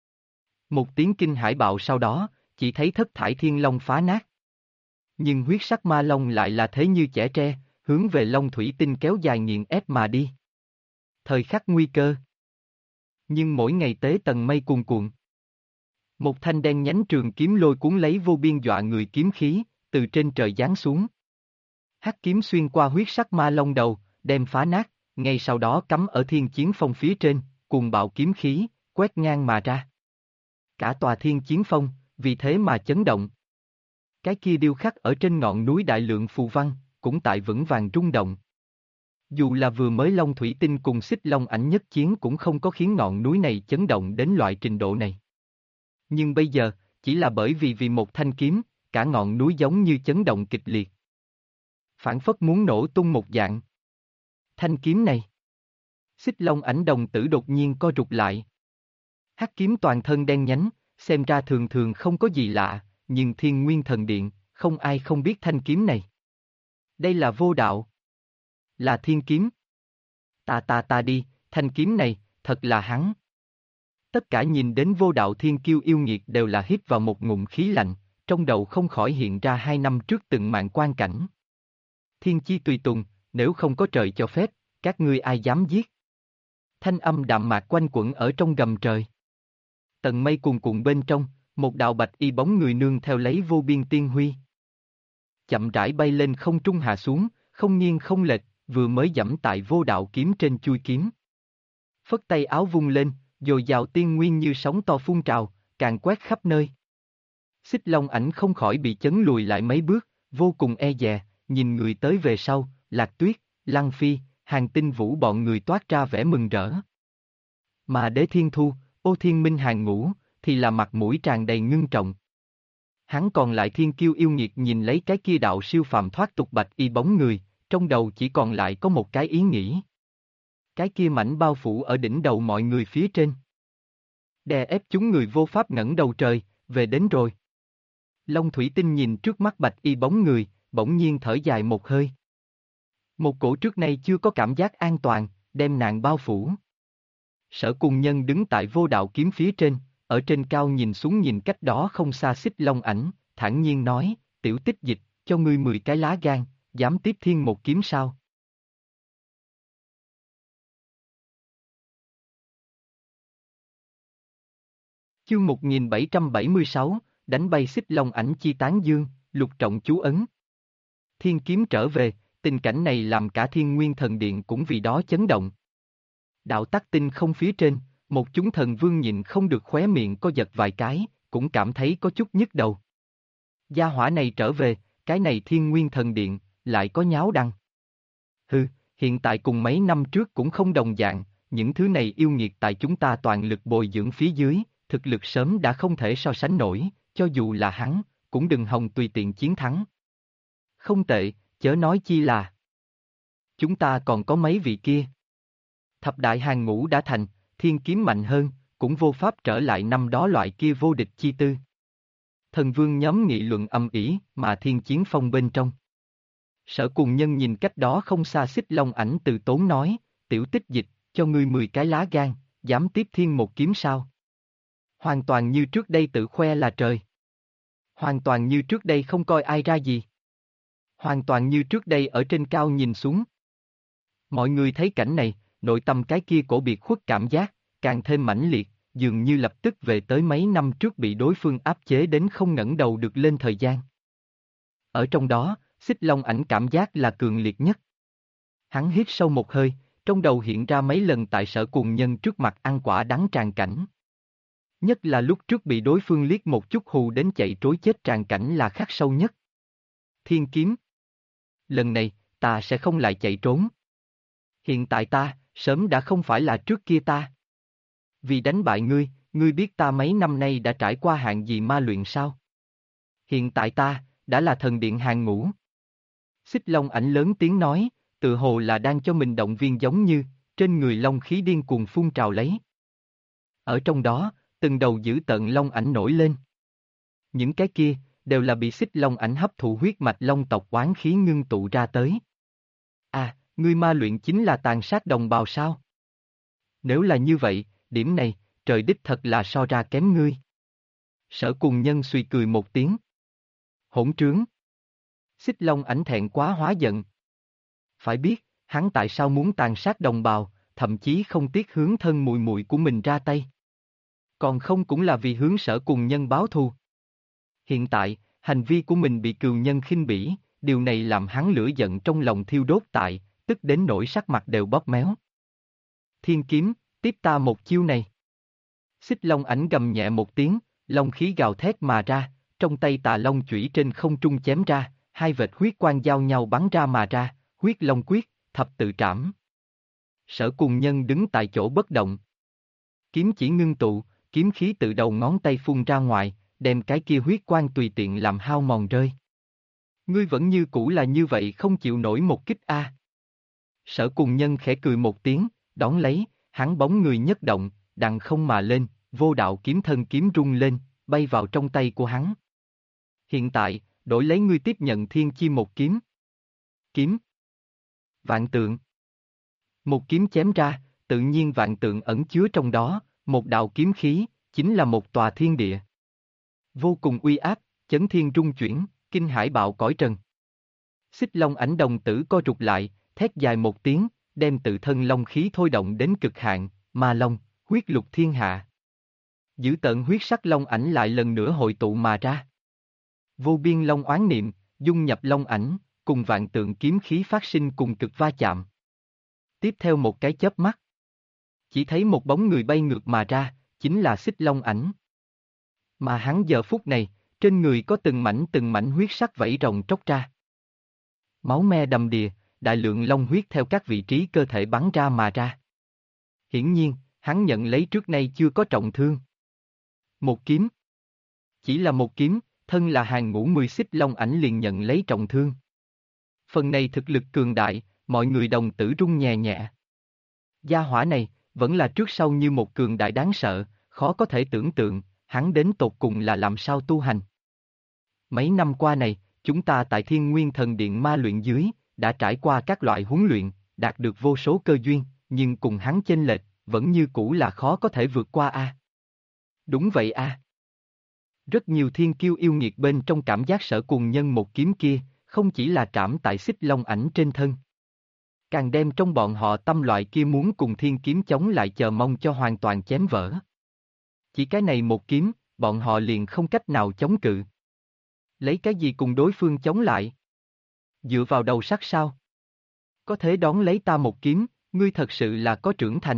Một tiếng kinh hải bạo sau đó, chỉ thấy thất thải thiên long phá nát. Nhưng huyết sắc ma long lại là thế như chẻ tre, hướng về Long Thủy Tinh kéo dài nghiền ép mà đi. Thời khắc nguy cơ. Nhưng mỗi ngày tế tầng mây cuồn cuộn. Một thanh đen nhánh trường kiếm lôi cuốn lấy vô biên dọa người kiếm khí, từ trên trời giáng xuống. Hắc kiếm xuyên qua huyết sắc ma long đầu, đem phá nát, ngay sau đó cắm ở thiên chiến phong phía trên, cuồng bạo kiếm khí, quét ngang mà ra. Cả tòa thiên chiến phong, vì thế mà chấn động. Cái kia điêu khắc ở trên ngọn núi đại lượng phù văn, cũng tại vững vàng rung động. Dù là vừa mới Long Thủy Tinh cùng Xích Long Ảnh nhất chiến cũng không có khiến ngọn núi này chấn động đến loại trình độ này. Nhưng bây giờ, chỉ là bởi vì một thanh kiếm, cả ngọn núi giống như chấn động kịch liệt. Phản phất muốn nổ tung một dạng. Thanh kiếm này. Xích Long Ảnh đồng tử đột nhiên co rụt lại. Hắc kiếm toàn thân đen nhánh, xem ra thường thường không có gì lạ, nhưng Thiên Nguyên Thần Điện, không ai không biết thanh kiếm này. Đây là vô đạo. Là thiên kiếm. Ta đi, thanh kiếm này, thật là hắn. Tất cả nhìn đến vô đạo thiên kiêu yêu nghiệt đều là hít vào một ngụm khí lạnh, trong đầu không khỏi hiện ra 2 năm trước từng màn quan cảnh. Thiên chi tùy tùng, nếu không có trời cho phép, các ngươi ai dám giết? Thanh âm đạm mạc quanh quẩn ở trong gầm trời. Tầng mây cuồn cuộn bên trong, một đạo bạch y bóng người nương theo lấy vô biên tiên huy. Chậm rãi bay lên không trung hạ xuống, không nghiêng không lệch, vừa mới giẫm tại vô đạo kiếm trên chuôi kiếm. Phất tay áo vung lên, dồi dào tiên nguyên như sóng to phun trào, càng quét khắp nơi. Xích Long Ảnh không khỏi bị chấn lùi lại mấy bước, vô cùng e dè, nhìn người tới về sau, Lạc Tuyết, Lăng Phi, Hàng Tinh Vũ bọn người toát ra vẻ mừng rỡ. Mà Đế Thiên Thu, Ô Thiên Minh hàng ngũ, thì là mặt mũi tràn đầy ngưng trọng. Hắn còn lại thiên kiêu yêu nghiệt nhìn lấy cái kia đạo siêu phàm thoát tục bạch y bóng người, trong đầu chỉ còn lại có một cái ý nghĩ. Cái kia mảnh bao phủ ở đỉnh đầu mọi người phía trên. Đè ép chúng người vô pháp ngẩng đầu trời, về đến rồi. Long Thủy Tinh nhìn trước mắt bạch y bóng người, bỗng nhiên thở dài một hơi. Một cổ trước nay chưa có cảm giác an toàn, đem nàng bao phủ. Sở Cùng Nhân đứng tại vô đạo kiếm phía trên, ở trên cao nhìn xuống nhìn cách đó không xa Xích Long Ảnh, thản nhiên nói, Tiểu Tích Dịch, cho ngươi 10 cái lá gan, dám tiếp thiên một kiếm sao? Chương 1776, đánh bay Xích Long Ảnh chi tán dương, lục trọng chú ấn. Thiên kiếm trở về, tình cảnh này làm cả Thiên Nguyên Thần Điện cũng vì đó chấn động. Đạo tắc tinh không phía trên, một chúng thần vương nhịn không được khóe miệng co giật vài cái, cũng cảm thấy có chút nhức đầu. Gia hỏa này trở về, cái này Thiên Nguyên Thần Điện, lại có nháo đăng. Hừ, hiện tại cùng mấy năm trước cũng không đồng dạng, những thứ này yêu nghiệt tại chúng ta toàn lực bồi dưỡng phía dưới, thực lực sớm đã không thể so sánh nổi, cho dù là hắn, cũng đừng hòng tùy tiện chiến thắng. Không tệ, chớ nói chi là. Chúng ta còn có mấy vị kia. Thập đại hàng ngũ đã thành, thiên kiếm mạnh hơn, cũng vô pháp trở lại năm đó loại kia vô địch chi tư. Thần vương nhóm nghị luận âm ỉ, mà thiên chiến phong bên trong. Sở Cùng Nhân nhìn cách đó không xa Xích Long Ảnh từ tốn nói, Tiểu Tích Dịch, cho ngươi 10 cái lá gan, dám tiếp thiên một kiếm sao? Hoàn toàn như trước đây tự khoe là trời. Hoàn toàn như trước đây không coi ai ra gì. Hoàn toàn như trước đây ở trên cao nhìn xuống. Mọi người thấy cảnh này, nội tâm cái kia cổ biệt khuất cảm giác, càng thêm mãnh liệt, dường như lập tức về tới mấy năm trước bị đối phương áp chế đến không ngẩng đầu được lên thời gian. Ở trong đó, Xích Long Ảnh cảm giác là cường liệt nhất. Hắn hít sâu một hơi, trong đầu hiện ra mấy lần tại Sở Cùng Nhân trước mặt ăn quả đắng tràn cảnh. Nhất là lúc trước bị đối phương liếc một chút hù đến chạy trối chết tràn cảnh là khắc sâu nhất. Thiên kiếm. Lần này, ta sẽ không lại chạy trốn. Hiện tại ta, sớm đã không phải là trước kia ta. Vì đánh bại ngươi, ngươi biết ta mấy năm nay đã trải qua hạng gì ma luyện sao? Hiện tại ta, đã là thần điện hàng ngũ. Xích Long Ảnh lớn tiếng nói, tự hồ là đang cho mình động viên giống như, trên người long khí điên cuồng phun trào lấy. Ở trong đó, từng đầu dữ tợn long ảnh nổi lên. Những cái kia, đều là bị Xích Long Ảnh hấp thụ huyết mạch long tộc oán khí ngưng tụ ra tới. À, ngươi ma luyện chính là tàn sát đồng bào sao? Nếu là như vậy, điểm này, trời đích thật là so ra kém ngươi. Sở Cùng Nhân suy cười một tiếng. Hỗn trướng. Xích Long Ảnh thẹn quá hóa giận. Phải biết, hắn tại sao muốn tàn sát đồng bào, thậm chí không tiếc hướng thân mùi mùi của mình ra tay. Còn không cũng là vì hướng Sở Cùng Nhân báo thù. Hiện tại, hành vi của mình bị cừu nhân khinh bỉ, điều này làm hắn lửa giận trong lòng thiêu đốt tại, tức đến nỗi sắc mặt đều bóp méo. Thiên kiếm, tiếp ta một chiêu này. Xích Long Ảnh gầm nhẹ một tiếng, long khí gào thét mà ra, trong tay Tà Long chủy trên không trung chém ra, hai vệt huyết quang giao nhau bắn ra mà ra, huyết long quyết, thập tự trảm. Sở Cùng Nhân đứng tại chỗ bất động. Kiếm chỉ ngưng tụ, kiếm khí từ đầu ngón tay phun ra ngoài, đem cái kia huyết quang tùy tiện làm hao mòn rơi. Ngươi vẫn như cũ là như vậy không chịu nổi một kích a. Sở Cùng Nhân khẽ cười một tiếng, đón lấy, hắn bóng người nhất động, đằng không mà lên, vô đạo kiếm thân kiếm rung lên, bay vào trong tay của hắn. Hiện tại, đổi lấy ngươi tiếp nhận thiên chi một kiếm. Kiếm. Vạn tượng. Một kiếm chém ra, tự nhiên vạn tượng ẩn chứa trong đó, Một đạo kiếm khí, chính là một tòa thiên địa. Vô cùng uy áp, chấn thiên rung chuyển, kinh hải bạo cõi trần. Xích Long ảnh đồng tử co rụt lại, thét dài một tiếng, đem tự thân long khí thôi động đến cực hạn, ma long, huyết lục thiên hạ. Dữ tợn huyết sắc long ảnh lại lần nữa hội tụ mà ra. Vô biên long oán niệm, dung nhập long ảnh, cùng vạn tượng kiếm khí phát sinh cùng cực va chạm. Tiếp theo một cái chớp mắt, chỉ thấy một bóng người bay ngược mà ra, chính là Xích Long ảnh. Mà hắn giờ phút này, trên người có từng mảnh huyết sắc vẩy rồng tróc ra. Máu me đầm đìa, đại lượng long huyết theo các vị trí cơ thể bắn ra mà ra. Hiển nhiên, hắn nhận lấy trước nay chưa có trọng thương. Một kiếm. Chỉ là một kiếm, thân là hàng ngũ 10 Xích Long ảnh liền nhận lấy trọng thương. Phần này thực lực cường đại, mọi người đồng tử rung nhẹ nhẹ. Gia hỏa này, vẫn là trước sau như một cường đại đáng sợ, khó có thể tưởng tượng, hắn đến tột cùng là làm sao tu hành. Mấy năm qua này, chúng ta tại Thiên Nguyên Thần Điện ma luyện dưới, đã trải qua các loại huấn luyện, đạt được vô số cơ duyên, nhưng cùng hắn chênh lệch, vẫn như cũ là khó có thể vượt qua a. Đúng vậy a. Rất nhiều thiên kiêu yêu nghiệt bên trong cảm giác Sở Cùng Nhân một kiếm kia, không chỉ là trảm tại Xích Long ảnh trên thân. Càng đem trong bọn họ tâm loại kia muốn cùng thiên kiếm chống lại chờ mong cho hoàn toàn chém vỡ. Chỉ cái này một kiếm, bọn họ liền không cách nào chống cự. Lấy cái gì cùng đối phương chống lại? Dựa vào đầu sắt sao? Có thể đón lấy ta một kiếm, ngươi thật sự là có trưởng thành.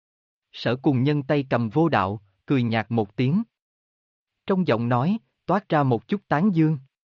Sở Cùng Nhân tay cầm vô đạo, cười nhạt một tiếng. Trong giọng nói, toát ra một chút tán dương.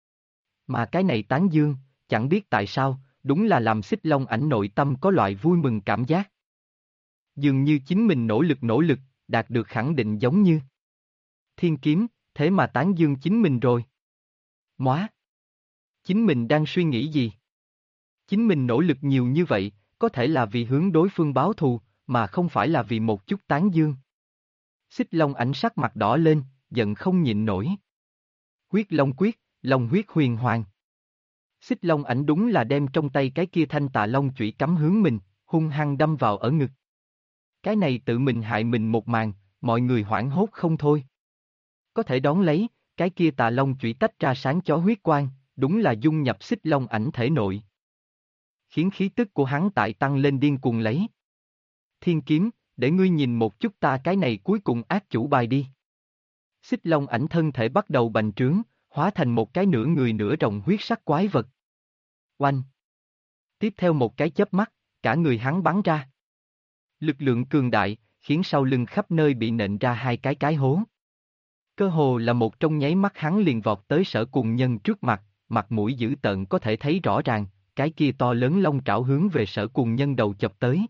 Mà cái này tán dương, chẳng biết tại sao, đúng là làm Xích Long ảnh nội tâm có loại vui mừng cảm giác. Dường như chính mình nỗ lực, đạt được khẳng định giống như thiên kiếm, thế mà tán dương chính mình rồi. Móa! Chính mình đang suy nghĩ gì? Chính mình nỗ lực nhiều như vậy, có thể là vì hướng đối phương báo thù, mà không phải là vì một chút tán dương. Xích Long ảnh sắc mặt đỏ lên, giận không nhịn nổi. Huyết Long quyết, Long huyết huyền hoàng. Xích Long ảnh đúng là đem trong tay cái kia thanh tà long chủy cắm hướng mình, hung hăng đâm vào ở ngực. Cái này tự mình hại mình một màn, mọi người hoảng hốt không thôi. Có thể đón lấy, cái kia tà long chủy tách ra sáng chói huyết quang, đúng là dung nhập Xích Long ảnh thể nội. Khiến khí tức của hắn tại tăng lên điên cuồng lấy. Thiên kiếm, để ngươi nhìn một chút ta cái này cuối cùng ác chủ bài đi. Xích Long ảnh thân thể bắt đầu bành trướng, hóa thành một cái nửa người nửa rồng huyết sắc quái vật. Oanh! Tiếp theo một cái chớp mắt, cả người hắn bắn ra. Lực lượng cường đại, khiến sau lưng khắp nơi bị nện ra hai cái hố. Cơ hồ là một trong nháy mắt hắn liền vọt tới Sở Cùng Nhân trước mặt, mặt mũi dữ tợn có thể thấy rõ ràng, cái kia to lớn long trảo hướng về Sở Cùng Nhân đầu chập tới.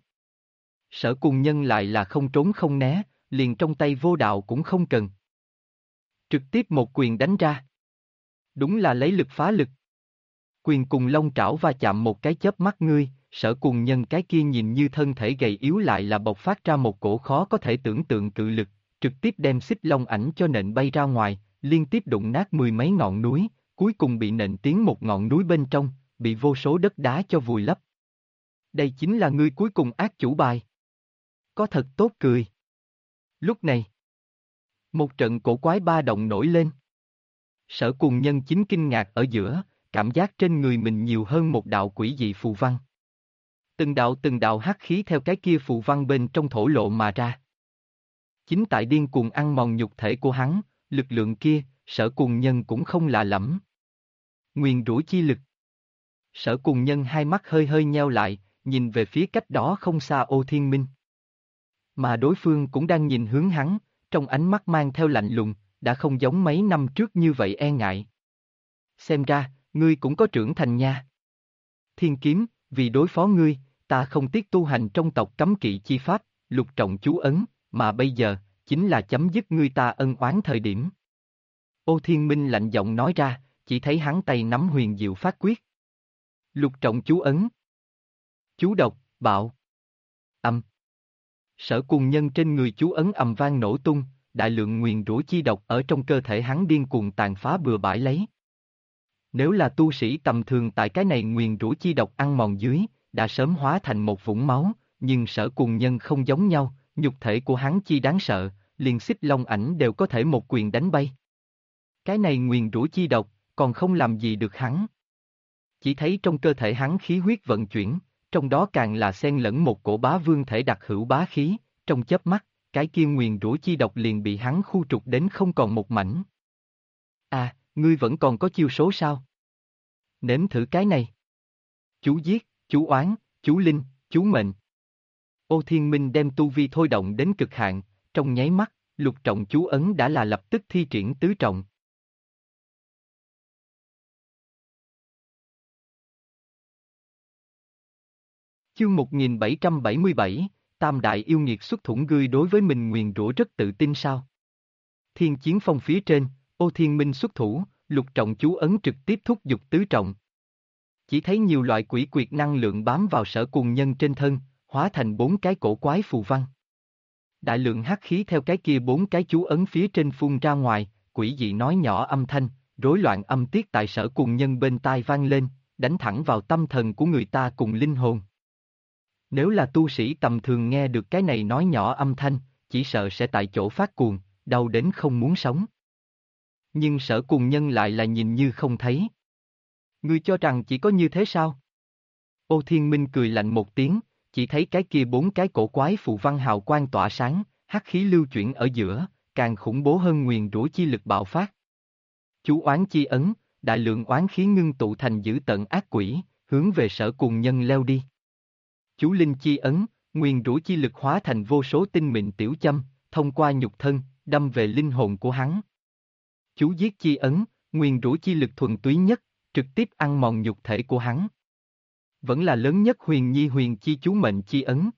Sở Cùng Nhân lại là không trốn không né, liền trong tay vô đạo cũng không cần. Trực tiếp một quyền đánh ra. Đúng là lấy lực phá lực. Quyền cùng long trảo va chạm một cái chớp mắt ngươi, Sở Cùng Nhân cái kia nhìn như thân thể gầy yếu lại là bộc phát ra một cổ khó có thể tưởng tượng cự lực, trực tiếp đem Xích Long ảnh cho nện bay ra ngoài, liên tiếp đụng nát 10 mấy ngọn núi, cuối cùng bị nện tiến một ngọn núi bên trong, bị vô số đất đá cho vùi lấp. Đây chính là ngươi cuối cùng ác chủ bài. Có thật tốt cười. Lúc này, một trận cổ quái ba động nổi lên. Sở Cùng Nhân chính kinh ngạc ở giữa, cảm giác trên người mình nhiều hơn một đạo quỷ dị phù văn. Từng đạo hắc khí theo cái kia phù văn bên trong thổ lộ mà ra. Chính tại điên cuồng ăn mòn nhục thể của hắn, lực lượng kia, Sở Cùng Nhân cũng không lạ lẫm. Nguyền rủa chi lực. Sở Cùng Nhân hai mắt hơi hơi nheo lại, nhìn về phía cách đó không xa Ô Thiên Minh. Mà đối phương cũng đang nhìn hướng hắn, trong ánh mắt mang theo lạnh lùng, đã không giống mấy năm trước như vậy e ngại. Xem ra, ngươi cũng có trưởng thành nha. Thiên kiếm, vì đối phó ngươi, ta không tiếc tu hành trong tộc cấm kỵ chi pháp, lục trọng chú ấn, mà bây giờ, chính là chấm dứt ngươi ta ân oán thời điểm. Ô Thiên Minh lạnh giọng nói ra, chỉ thấy hắn tay nắm huyền diệu phát quyết. Lục trọng chú ấn. Chú độc, bạo. Âm. Sở Cùng Nhân trên người chú ấn ầm vang nổ tung, đại lượng nguyền rủa chi độc ở trong cơ thể hắn điên cuồng tàn phá bừa bãi lấy. Nếu là tu sĩ tầm thường tại cái này nguyền rủa chi độc ăn mòn dưới, đã sớm hóa thành một vũng máu, nhưng Sở Cùng Nhân không giống nhau, nhục thể của hắn chi đáng sợ, liền Xích Long ảnh đều có thể một quyền đánh bay. Cái này nguyền rủa chi độc, còn không làm gì được hắn. Chỉ thấy trong cơ thể hắn khí huyết vận chuyển, trong đó càng là xen lẫn một cổ bá vương thể đặc hữu bá khí, trong chớp mắt, cái kia nguyền rủa chi độc liền bị hắn khu trục đến không còn một mảnh. À, ngươi vẫn còn có chiêu số sao? Nếm thử cái này. Chú giết, chú oán, chú linh, chú mệnh. Ô Thiên Minh đem tu vi thôi động đến cực hạn, trong nháy mắt, lục trọng chú ấn đã là lập tức thi triển tứ trọng. Chương 1777, Tam Đại yêu nghiệt xuất thủng ngươi đối với mình nguyền rủa rất tự tin sao? Thiên Chiến Phong phía trên, Ô Thiên Minh xuất thủ, lục trọng chú ấn trực tiếp thúc giục tứ trọng. Chỉ thấy nhiều loại quỷ quyệt năng lượng bám vào Sở Cùng Nhân trên thân, hóa thành 4 cái cổ quái phù văn. Đại lượng hắc khí theo cái kia 4 cái chú ấn phía trên phun ra ngoài, quỷ dị nói nhỏ âm thanh, rối loạn âm tiết tại Sở Cùng Nhân bên tai vang lên, đánh thẳng vào tâm thần của người ta cùng linh hồn. Nếu là tu sĩ tầm thường nghe được cái này nói nhỏ âm thanh, chỉ sợ sẽ tại chỗ phát cuồng, đau đến không muốn sống. Nhưng Sở Cùng Nhân lại là nhìn như không thấy. Ngươi cho rằng chỉ có như thế sao? Ô Thiên Minh cười lạnh một tiếng, chỉ thấy cái kia 4 cái cổ quái phù văn hào quang tỏa sáng, hắc khí lưu chuyển ở giữa, càng khủng bố hơn nguyền rủa chi lực bạo phát. Chú oán chi ấn, đại lượng oán khí ngưng tụ thành dữ tợn ác quỷ, hướng về Sở Cùng Nhân leo đi. Chú linh chi ấn, nguyền rủa chi lực hóa thành vô số tinh mịn tiểu châm, thông qua nhục thân, đâm về linh hồn của hắn. Chú giết chi ấn, nguyền rủa chi lực thuần túy nhất, trực tiếp ăn mòn nhục thể của hắn. Vẫn là lớn nhất huyền nhi huyền chi chú mệnh chi ấn.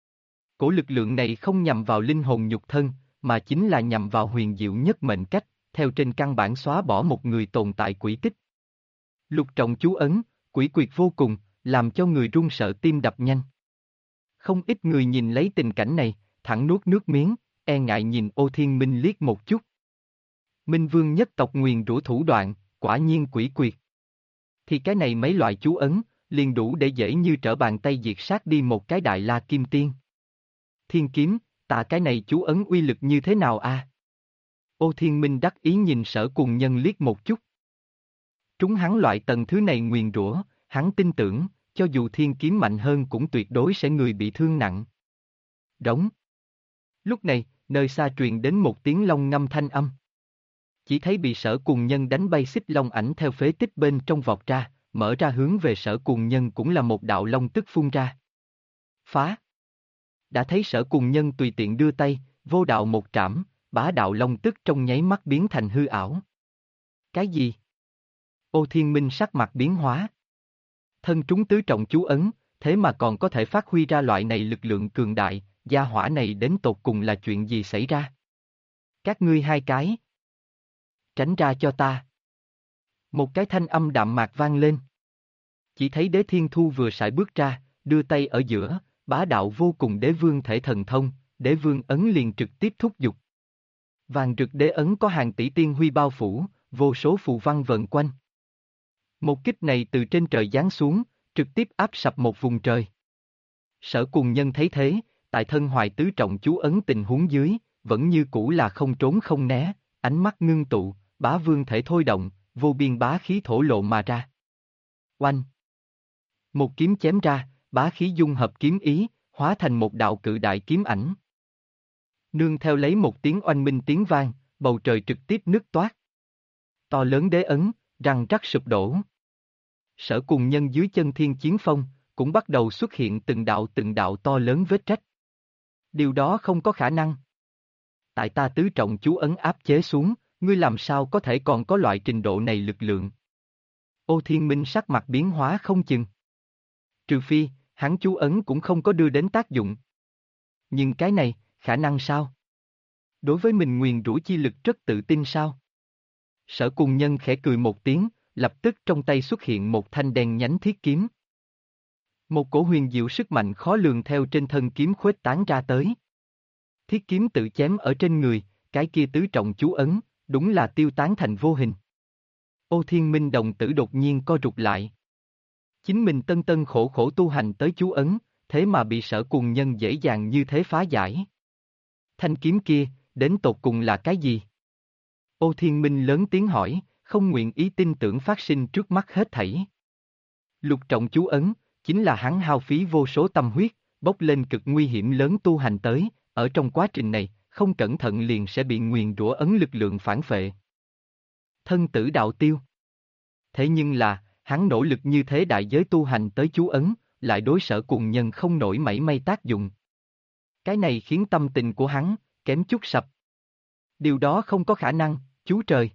Cổ lực lượng này không nhằm vào linh hồn nhục thân, mà chính là nhằm vào huyền diệu nhất mệnh cách, theo trên căn bản xóa bỏ một người tồn tại quỷ tích. Lục trọng chú ấn, quỷ quyệt vô cùng, làm cho người run sợ tim đập nhanh. Không ít người nhìn lấy tình cảnh này, thẳng nuốt nước miếng, e ngại nhìn Ô Thiên Minh liếc một chút. Minh Vương nhất tộc nguyền rủa thủ đoạn, quả nhiên quỷ quyệt. Thì cái này mấy loại chú ấn, liền đủ để dễ như trở bàn tay diệt sát đi một cái đại la kim tiên. Thiên kiếm, tạ cái này chú ấn uy lực như thế nào a? Ô Thiên Minh đắc ý nhìn Sở Cùng Nhân liếc một chút. Trúng hắn loại tầng thứ này nguyền rủa, hắn tin tưởng, cho dù thiên kiếm mạnh hơn cũng tuyệt đối sẽ người bị thương nặng. Đống. Lúc này, nơi xa truyền đến một tiếng long ngâm thanh âm. Chỉ thấy bị Sở Cùng Nhân đánh bay Xích Long ảnh theo phế tích bên trong vọt ra, mở ra hướng về Sở Cùng Nhân cũng là một đạo long tức phun ra. Phá! Đã thấy Sở Cùng Nhân tùy tiện đưa tay, vô đạo một trảm, bá đạo long tức trong nháy mắt biến thành hư ảo. Cái gì? Ô Thiên Minh sắc mặt biến hóa. Thân trúng tứ trọng chú ấn, thế mà còn có thể phát huy ra loại này lực lượng cường đại, gia hỏa này đến tột cùng là chuyện gì xảy ra? Các ngươi hai cái. Tránh ra cho ta. Một cái thanh âm đạm mạc vang lên. Chỉ thấy Đế Thiên Thu vừa sải bước ra, đưa tay ở giữa, bá đạo vô cùng đế vương thể thần thông, đế vương ấn liền trực tiếp thúc giục. Vàng rực đế ấn có hàng tỷ tiên huy bao phủ, vô số phù văn vần quanh. Một kích này từ trên trời giáng xuống, trực tiếp áp sập một vùng trời. Sở Cùng Nhân thấy thế, tại thân hoài tứ trọng chú ấn tình huống dưới, vẫn như cũ là không trốn không né, ánh mắt ngưng tụ, bá vương thể thôi động, vô biên bá khí thổ lộ mà ra. Oanh! Một kiếm chém ra, bá khí dung hợp kiếm ý, hóa thành một đạo cự đại kiếm ảnh. Nương theo lấy một tiếng oanh minh tiếng vang, bầu trời trực tiếp nứt toát. To lớn đế ấn, răng rắc sụp đổ. Sở Cùng Nhân dưới chân Thiên Chiến Phong, cũng bắt đầu xuất hiện từng đạo to lớn vết rách. Điều đó không có khả năng. Tại ta tứ trọng chú ấn áp chế xuống, ngươi làm sao có thể còn có loại trình độ này lực lượng? Ô Thiên Minh sắc mặt biến hóa không chừng. Trừ phi, hắn chú ấn cũng không có đưa đến tác dụng. Nhưng cái này, khả năng sao? Đối với mình nguyền rủa chi lực rất tự tin sao? Sở Cùng Nhân khẽ cười một tiếng, lập tức trong tay xuất hiện một thanh đen nhánh thiết kiếm. Một cổ huyền diệu sức mạnh khó lường theo trên thân kiếm khuếch tán ra tới. Thiết kiếm tự chém ở trên người, cái kia tứ trọng chú ấn, đúng là tiêu tán thành vô hình. Ô Thiên Minh đồng tử đột nhiên co rụt lại. Chính mình tân tân khổ khổ tu hành tới chú ấn, thế mà bị Sở Cùng Nhân dễ dàng như thế phá giải. Thanh kiếm kia, đến tột cùng là cái gì? Ô Thiên Minh lớn tiếng hỏi, không nguyện ý tin tưởng phát sinh trước mắt hết thảy. Lục trọng chú ấn, chính là hắn hao phí vô số tâm huyết, bốc lên cực nguy hiểm lớn tu hành tới, ở trong quá trình này, không cẩn thận liền sẽ bị nguyền rủa ấn lực lượng phản phệ. Thân tử đạo tiêu. Thế nhưng là, hắn nỗ lực như thế đại giới tu hành tới chú ấn, lại đối Sở Cùng Nhân không nổi mảy may tác dụng. Cái này khiến tâm tình của hắn, kém chút sập. Điều đó không có khả năng, chú trời.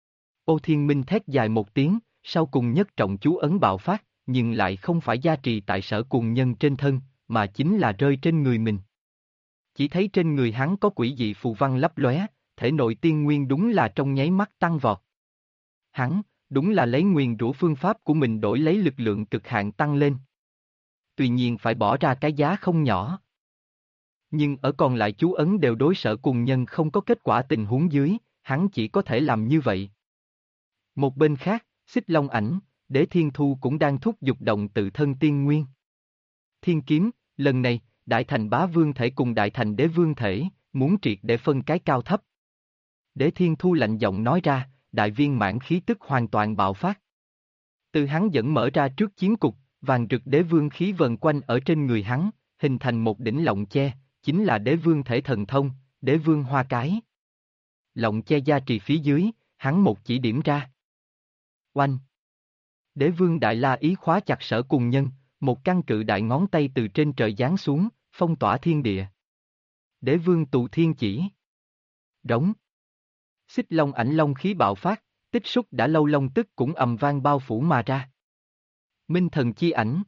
Ô Thiên Minh thét dài một tiếng, sau cùng nhất trọng chú ấn bạo phát, nhưng lại không phải gia trì tại Sở Cùng Nhân trên thân, mà chính là rơi trên người mình. Chỉ thấy trên người hắn có quỷ dị phù văn lấp lóe, thể nội tiên nguyên đúng là trong nháy mắt tăng vọt. Hắn, đúng là lấy nguyền rủa phương pháp của mình đổi lấy lực lượng cực hạn tăng lên. Tuy nhiên phải bỏ ra cái giá không nhỏ. Nhưng ở còn lại chú ấn đều đối Sở Cùng Nhân không có kết quả tình huống dưới, hắn chỉ có thể làm như vậy. Một bên khác, Xích Long Ảnh, Đế Thiên Thu cũng đang thúc giục động tự thân tiên nguyên. Thiên kiếm, lần này, Đại Thành Bá Vương thể cùng Đại Thành Đế Vương thể, muốn triệt để phân cái cao thấp. Đế Thiên Thu lạnh giọng nói ra, đại viên mãn khí tức hoàn toàn bạo phát. Từ hắn dẫn mở ra trước chiến cục, vàng rực đế vương khí vần quanh ở trên người hắn, hình thành một đỉnh lọng che, chính là đế vương thể thần thông, đế vương hoa cái. Lọng che gia trì phía dưới, hắn một chỉ điểm ra. Oanh! Đế vương đại la ý khóa chặt Sở Cùng Nhân, một căn cự đại ngón tay từ trên trời giáng xuống, phong tỏa thiên địa. Đế vương tụ thiên chỉ. Rống. Xích long ảnh long khí bạo phát, tích xúc đã lâu long tức cũng ầm vang bao phủ mà ra. Minh thần chi ảnh.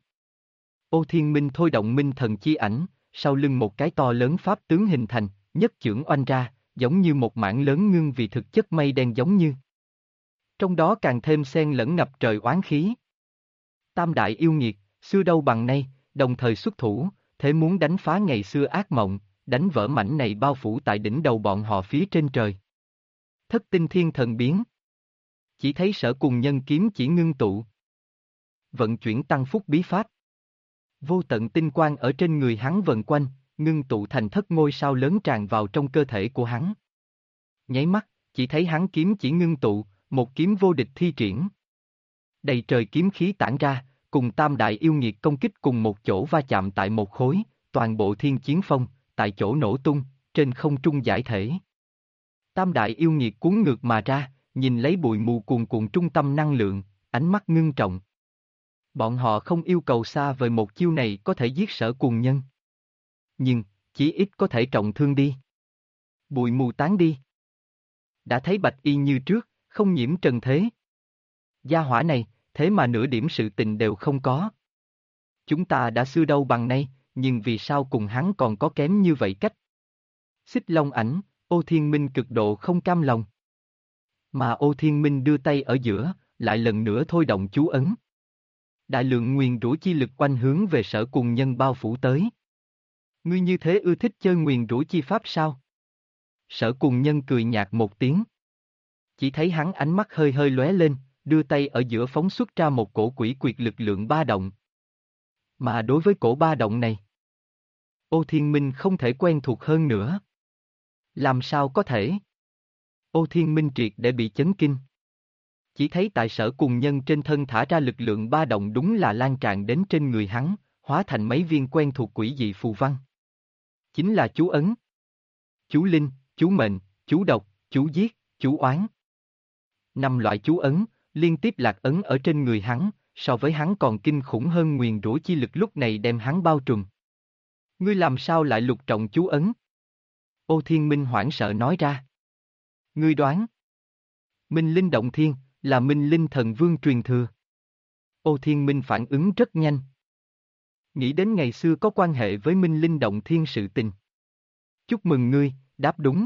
Ô Thiên Minh thôi động minh thần chi ảnh, sau lưng một cái to lớn pháp tướng hình thành, nhất chưởng oanh ra, giống như một mảng lớn ngưng vì thực chất mây đen giống như. Trong đó càng thêm xen lẫn ngập trời oán khí. Tam đại yêu nghiệt, xưa đâu bằng nay, đồng thời xuất thủ, thế muốn đánh phá ngày xưa ác mộng, đánh vỡ mảnh này bao phủ tại đỉnh đầu bọn họ phía trên trời. Thất tinh thiên thần biến. Chỉ thấy Sở Cùng Nhân kiếm chỉ ngưng tụ. Vận chuyển tăng phúc bí pháp. Vô tận tinh quang ở trên người hắn vần quanh, ngưng tụ thành thất ngôi sao lớn tràn vào trong cơ thể của hắn. Nháy mắt, chỉ thấy hắn kiếm chỉ ngưng tụ, một kiếm vô địch thi triển. Đầy trời kiếm khí tản ra, cùng tam đại yêu nghiệt công kích cùng một chỗ va chạm tại một khối, toàn bộ thiên chiến phong, tại chỗ nổ tung, trên không trung giải thể. Tam đại yêu nghiệt cuốn ngược mà ra, nhìn lấy bụi mù cuồn cuộn trung tâm năng lượng, ánh mắt ngưng trọng. Bọn họ không yêu cầu xa vời một chiêu này có thể giết Sở Cùng Nhân. Nhưng, chỉ ít có thể trọng thương đi. Bụi mù tán đi. Đã thấy bạch y như trước, không nhiễm trần thế. Gia hỏa này, thế mà nửa điểm sự tình đều không có. Chúng ta đã xưa đâu bằng nay, nhưng vì sao cùng hắn còn có kém như vậy cách? Xích Long Ảnh, Ô Thiên Minh cực độ không cam lòng. Mà Ô Thiên Minh đưa tay ở giữa, lại lần nữa thôi động chú ấn. Đại lượng nguyền rủa chi lực quanh hướng về Sở Cùng Nhân bao phủ tới. Ngươi như thế ưa thích chơi nguyền rủa chi pháp sao? Sở Cùng Nhân cười nhạt một tiếng. Chỉ thấy hắn ánh mắt hơi hơi lóe lên, đưa tay ở giữa phóng xuất ra một cổ quỷ quyệt lực lượng ba động. Mà đối với cổ ba động này, Ô Thiên Minh không thể quen thuộc hơn nữa. Làm sao có thể? Ô Thiên Minh triệt để bị chấn kinh. Chỉ thấy tại Sở Cùng Nhân trên thân thả ra lực lượng ba động đúng là lan tràn đến trên người hắn, hóa thành mấy viên quen thuộc quỷ dị phù văn. Chính là chú ấn, chú linh, chú mệnh, chú độc, chú giết, chú oán. 5 loại chú ấn, liên tiếp lạc ấn ở trên người hắn, so với hắn còn kinh khủng hơn nguyền rủa chi lực lúc này đem hắn bao trùm. Ngươi làm sao lại lục trọng chú ấn? Ô Thiên Minh hoảng sợ nói ra. Ngươi đoán. Minh Linh Động Thiên, là Minh Linh Thần Vương truyền thừa. Ô Thiên Minh phản ứng rất nhanh. Nghĩ đến ngày xưa có quan hệ với Minh Linh Động Thiên sự tình. Chúc mừng ngươi, đáp đúng.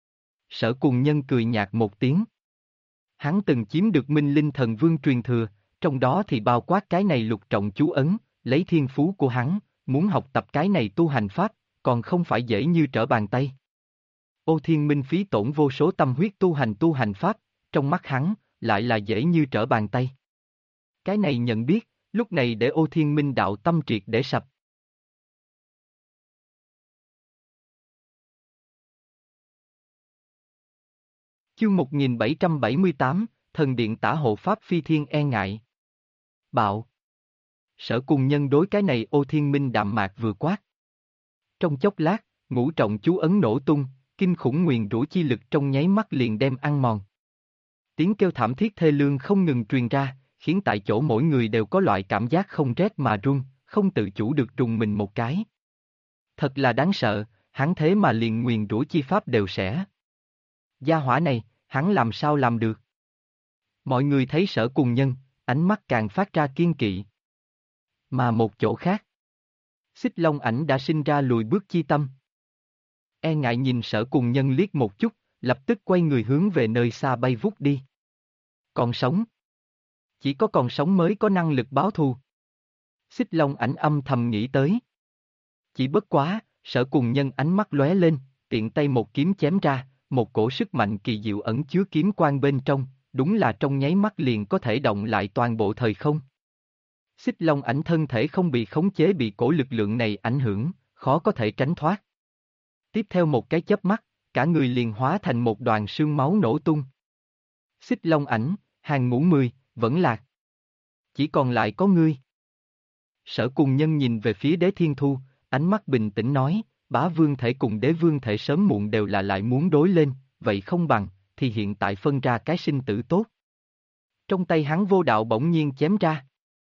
Sở Cùng Nhân cười nhạt một tiếng. Hắn từng chiếm được Minh Linh Thần Vương truyền thừa, trong đó thì bao quát cái này lục trọng chú ấn, lấy thiên phú của hắn, muốn học tập cái này tu hành pháp, còn không phải dễ như trở bàn tay. Ô Thiên Minh phí tổn vô số tâm huyết tu hành pháp, trong mắt hắn, lại là dễ như trở bàn tay. Cái này nhận biết, lúc này để Ô Thiên Minh đạo tâm triệt để sập. Chương 1778, Thần Điện Tả Hộ Pháp Phi Thiên e ngại. Bạo. Sở Cùng Nhân đối cái này Ô Thiên Minh đạm mạc vừa quát. Trong chốc lát, ngũ trọng chú ấn nổ tung, kinh khủng nguyền rủa chi lực trong nháy mắt liền đem ăn mòn. Tiếng kêu thảm thiết thê lương không ngừng truyền ra, khiến tại chỗ mỗi người đều có loại cảm giác không rét mà run, không tự chủ được rùng mình một cái. Thật là đáng sợ, hắn thế mà liền nguyền rủa chi pháp đều sẽ. Gia hỏa này, hắn làm sao làm được? Mọi người thấy Sở Cùng Nhân, ánh mắt càng phát ra kiên kỵ. Mà một chỗ khác, Xích Long Ảnh đã sinh ra lùi bước chi tâm. E ngại nhìn Sở Cùng Nhân liếc một chút, lập tức quay người hướng về nơi xa bay vút đi. Còn sống. Chỉ có còn sống mới có năng lực báo thù. Xích Long Ảnh âm thầm nghĩ tới. Chỉ bất quá, Sở Cùng Nhân ánh mắt lóe lên, tiện tay một kiếm chém ra, một cổ sức mạnh kỳ diệu ẩn chứa kiếm quang bên trong, đúng là trong nháy mắt liền có thể động lại toàn bộ thời không. Xích Long Ảnh thân thể không bị khống chế bị cổ lực lượng này ảnh hưởng, khó có thể tránh thoát. Tiếp theo một cái chớp mắt, cả người liền hóa thành một đoàn sương máu nổ tung. Xích Long Ảnh, hàng ngũ 10, vẫn lạc. Chỉ còn lại có ngươi. Sở Cùng Nhân nhìn về phía Đế Thiên Thu, ánh mắt bình tĩnh nói, Bá Vương thể cùng Đế Vương thể sớm muộn đều là lại muốn đối lên, vậy không bằng, thì hiện tại phân ra cái sinh tử tốt. Trong tay hắn vô đạo bỗng nhiên chém ra.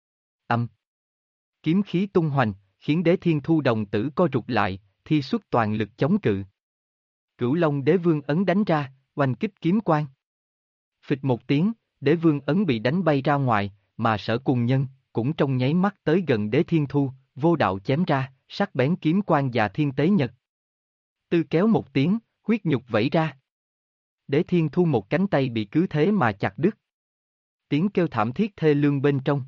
Kiếm khí tung hoành, khiến Đế Thiên Thu đồng tử co rụt lại, thi xuất toàn lực chống cự. Cửu Long Đế Vương ấn đánh ra, oanh kích kiếm quang. Phịch một tiếng, Đế Vương ấn bị đánh bay ra ngoài, mà Sở Cùng Nhân cũng trong nháy mắt tới gần Đế Thiên Thu, vô đạo chém ra, sắc bén kiếm quang và thiên tế nhật. Tư kéo một tiếng, huyết nhục vẩy ra. Đế Thiên Thu một cánh tay bị cứ thế mà chặt đứt. Tiếng kêu thảm thiết thê lương bên trong.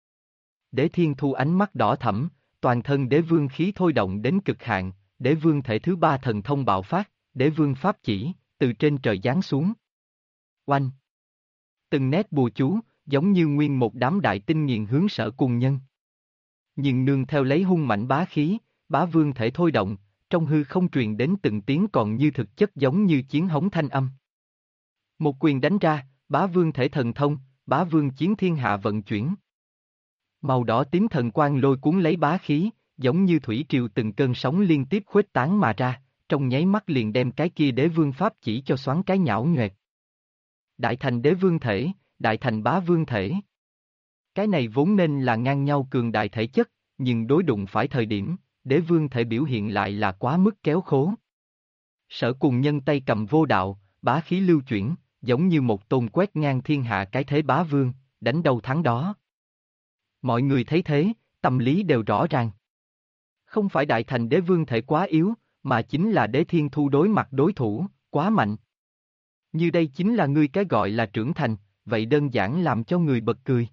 Đế Thiên Thu ánh mắt đỏ thẫm, toàn thân Đế Vương khí thôi động đến cực hạn, Đế Vương thể thứ 3 thần thông bạo phát, Đế Vương pháp chỉ, từ trên trời giáng xuống. Oanh! Từng nét bùa chú, giống như nguyên một đám đại tinh nghiền hướng Sở Cùng Nhân. Nhưng nương theo lấy hung mạnh bá khí, Bá Vương thể thôi động, trong hư không truyền đến từng tiếng còn như thực chất giống như chiến hống thanh âm. Một quyền đánh ra, Bá Vương thể thần thông, Bá Vương chiến thiên hạ vận chuyển. Màu đỏ tím thần quang lôi cuốn lấy bá khí, giống như thủy triều từng cơn sóng liên tiếp khuếch tán mà ra, trong nháy mắt liền đem cái kia Đế Vương pháp chỉ cho xoắn cái nhão nhoẹt. Đại thành Đế Vương thể, đại thành Bá Vương thể. Cái này vốn nên là ngang nhau cường đại thể chất, nhưng đối đụng phải thời điểm, Đế Vương thể biểu hiện lại là quá mức kéo khố. Sở Cùng Nhân tay cầm vô đạo, bá khí lưu chuyển, giống như một tôn quét ngang thiên hạ cái thế bá vương, đánh đâu thắng đó. Mọi người thấy thế, tâm lý đều rõ ràng. Không phải đại thành Đế Vương thể quá yếu, mà chính là Đế Thiên Thu đối mặt đối thủ, quá mạnh. Như đây chính là ngươi cái gọi là trưởng thành, vậy đơn giản làm cho người bật cười.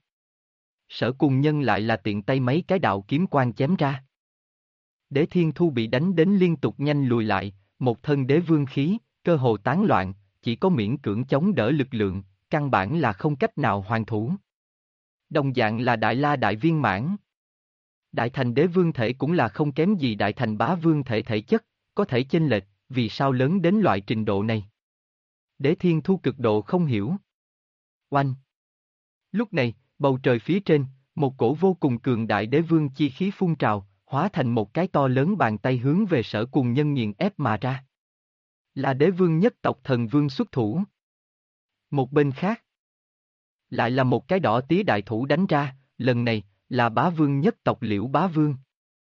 Sở Cùng Nhân lại là tiện tay mấy cái đạo kiếm quang chém ra. Đế Thiên Thu bị đánh đến liên tục nhanh lùi lại, một thân Đế Vương khí, cơ hồ tán loạn, chỉ có miễn cưỡng chống đỡ lực lượng, căn bản là không cách nào hoàn thủ. Đồng dạng là Đại La Đại Viên Mãn. Đại thành Đế Vương thể cũng là không kém gì Đại thành Bá Vương thể thể chất, có thể chênh lệch, vì sao lớn đến loại trình độ này. Đế Thiên Thu cực độ không hiểu. Oanh! Lúc này, bầu trời phía trên, một cổ vô cùng cường đại Đế Vương chi khí phun trào, hóa thành một cái to lớn bàn tay hướng về Sở Cùng Nhân nghiền ép mà ra. Là Đế Vương nhất tộc Thần Vương xuất thủ. Một bên khác, lại là một cái đỏ tía đại thủ đánh ra, lần này, là Bá Vương nhất tộc Liễu Bá Vương.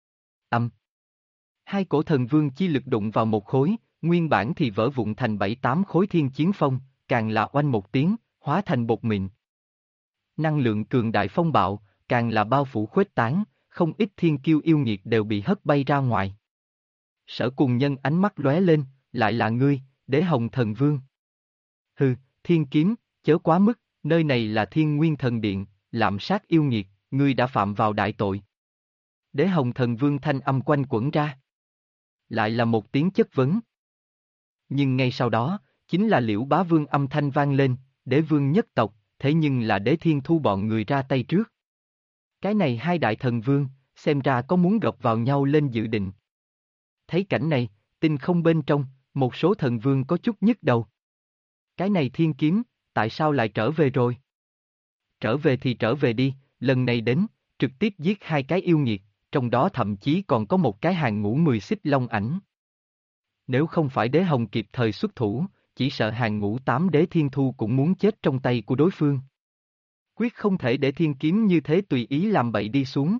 Hai cổ thần vương chi lực đụng vào một khối, nguyên bản thì vỡ vụn thành 7-8 khối thiên chiến phong, càng là oanh một tiếng, hóa thành bột mịn. Năng lượng cường đại phong bạo, càng là bao phủ khuếch tán, không ít thiên kiêu yêu nghiệt đều bị hất bay ra ngoài. Sở Cùng Nhân ánh mắt lóe lên, lại là ngươi, Đế Hồng Thần Vương. Hừ, thiên kiếm, chớ quá mức, nơi này là Thiên Nguyên Thần Điện, lạm sát yêu nghiệt, ngươi đã phạm vào đại tội. Đế Hồng Thần Vương thanh âm quanh quẩn ra. Lại là một tiếng chất vấn. Nhưng ngay sau đó, chính là Liễu Bá Vương âm thanh vang lên, Đế Vương nhất tộc, thế nhưng là Đế Thiên Thu bọn người ra tay trước. Cái này hai đại thần vương, xem ra có muốn gộp vào nhau lên dự định. Thấy cảnh này, tinh không bên trong, một số thần vương có chút nhức đầu. Cái này thiên kiếm, tại sao lại trở về rồi? Trở về thì trở về đi, lần này đến, trực tiếp giết hai cái yêu nghiệt, trong đó thậm chí còn có một cái hàng ngũ 10 xích long ảnh. Nếu không phải đế hồng kịp thời xuất thủ, chỉ sợ hàng ngũ 8 đế thiên thu cũng muốn chết trong tay của đối phương. Quyết không thể để thiên kiếm như thế tùy ý làm bậy đi xuống.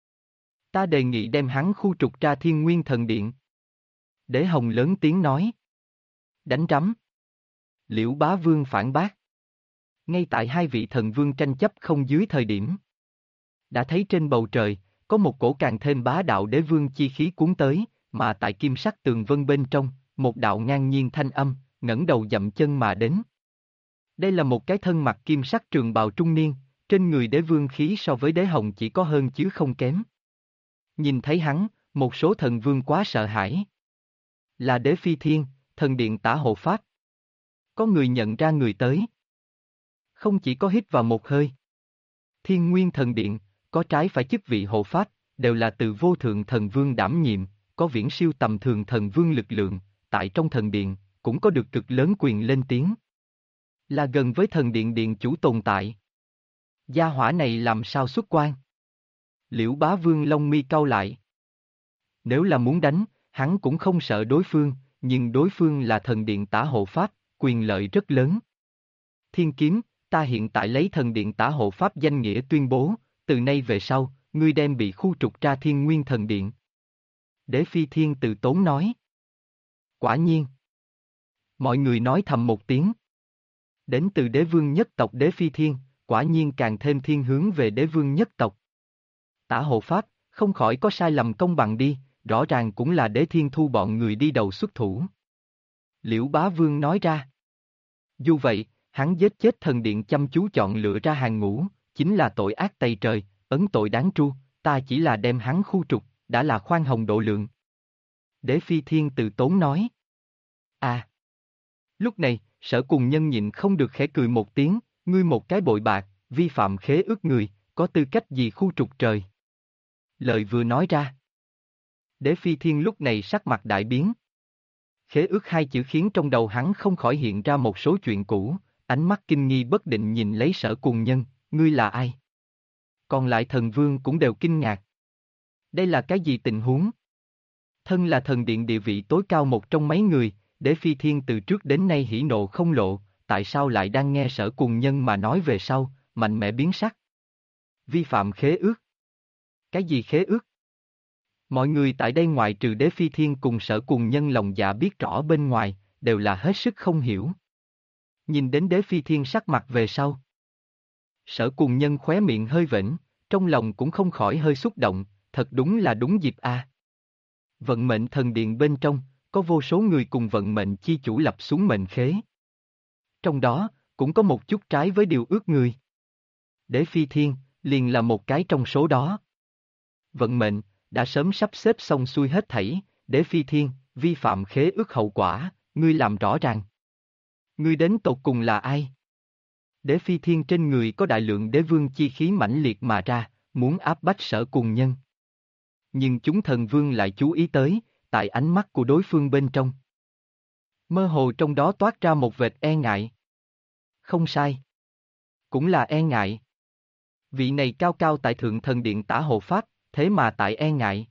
Ta đề nghị đem hắn khu trục ra Thiên Nguyên Thần Điện. Đế hồng lớn tiếng nói. Đánh rắm. Liễu Bá Vương phản bác. Ngay tại hai vị thần vương tranh chấp không dưới thời điểm. Đã thấy trên bầu trời, có một cổ càng thêm bá đạo đế vương chi khí cuốn tới, mà tại kim sắc tường vân bên trong, một đạo ngang nhiên thanh âm, ngẩng đầu dậm chân mà đến. Đây là một cái thân mặc kim sắc trường bào trung niên, trên người đế vương khí so với đế hồng chỉ có hơn chứ không kém. Nhìn thấy hắn, một số thần vương quá sợ hãi. Là đế phi thiên, thần điện tả hộ pháp. Có người nhận ra người tới. Không chỉ có hít vào một hơi. Thiên Nguyên Thần Điện, có trái phải chức vị hộ pháp, đều là từ vô thượng thần vương đảm nhiệm, có viễn siêu tầm thường thần vương lực lượng, tại trong thần điện, cũng có được cực lớn quyền lên tiếng. Là gần với thần điện điện chủ tồn tại. Gia hỏa này làm sao xuất quan? Liễu Bá Vương lông mi cau lại. Nếu là muốn đánh, hắn cũng không sợ đối phương, nhưng đối phương là thần điện tả hộ pháp, quyền lợi rất lớn. Thiên kiếm, ta hiện tại lấy thần điện tả hộ pháp danh nghĩa tuyên bố, từ nay về sau, ngươi đem bị khu trục ra Thiên Nguyên Thần Điện. Đế Phi Thiên từ tốn nói. Quả nhiên. Mọi người nói thầm một tiếng. Đến từ đế vương nhất tộc Đế Phi Thiên, quả nhiên càng thêm thiên hướng về đế vương nhất tộc. Tả hộ pháp, không khỏi có sai lầm công bằng đi, rõ ràng cũng là đế thiên thu bọn người đi đầu xuất thủ. Liễu Bá Vương nói ra. Dù vậy, hắn giết chết thần điện chăm chú chọn lựa ra hàng ngũ, chính là tội ác tày trời, ấn tội đáng tru, ta chỉ là đem hắn khu trục, đã là khoan hồng độ lượng. Đế Phi Thiên từ tốn nói. À. Lúc này, Sở Cùng Nhân nhịn không được khẽ cười một tiếng, ngươi một cái bội bạc, vi phạm khế ước người, có tư cách gì khu trục trời. Lời vừa nói ra. Đế Phi Thiên lúc này sắc mặt đại biến. Khế ước hai chữ khiến trong đầu hắn không khỏi hiện ra một số chuyện cũ, ánh mắt kinh nghi bất định nhìn lấy Sở Cùng Nhân, ngươi là ai? Còn lại thần vương cũng đều kinh ngạc. Đây là cái gì tình huống? Thân là thần điện địa vị tối cao một trong mấy người, Đế Phi Thiên từ trước đến nay hỉ nộ không lộ, tại sao lại đang nghe Sở Cùng Nhân mà nói về sau, mạnh mẽ biến sắc? Vi phạm khế ước. Cái gì khế ước? Mọi người tại đây ngoại trừ Đế Phi Thiên cùng Sở Cùng Nhân lòng dạ biết rõ bên ngoài, đều là hết sức không hiểu. Nhìn đến Đế Phi Thiên sắc mặt về sau. Sở Cùng Nhân khóe miệng hơi vểnh, trong lòng cũng không khỏi hơi xúc động, thật đúng là đúng dịp a. Vận mệnh thần điện bên trong, có vô số người cùng vận mệnh chi chủ lập xuống mệnh khế. Trong đó, cũng có một chút trái với điều ước người. Đế Phi Thiên, liền là một cái trong số đó. Vận mệnh, đã sớm sắp xếp xong xuôi hết thảy, Đế Phi Thiên, vi phạm khế ước hậu quả, ngươi làm rõ ràng. Ngươi đến tột cùng là ai? Đế Phi Thiên trên người có đại lượng đế vương chi khí mãnh liệt mà ra, muốn áp bách Sở Cùng Nhân. Nhưng chúng thần vương lại chú ý tới, tại ánh mắt của đối phương bên trong. Mơ hồ trong đó toát ra một vệt e ngại. Không sai. Cũng là e ngại. Vị này cao cao tại thượng thần điện tả hộ pháp, thế mà tại e ngại.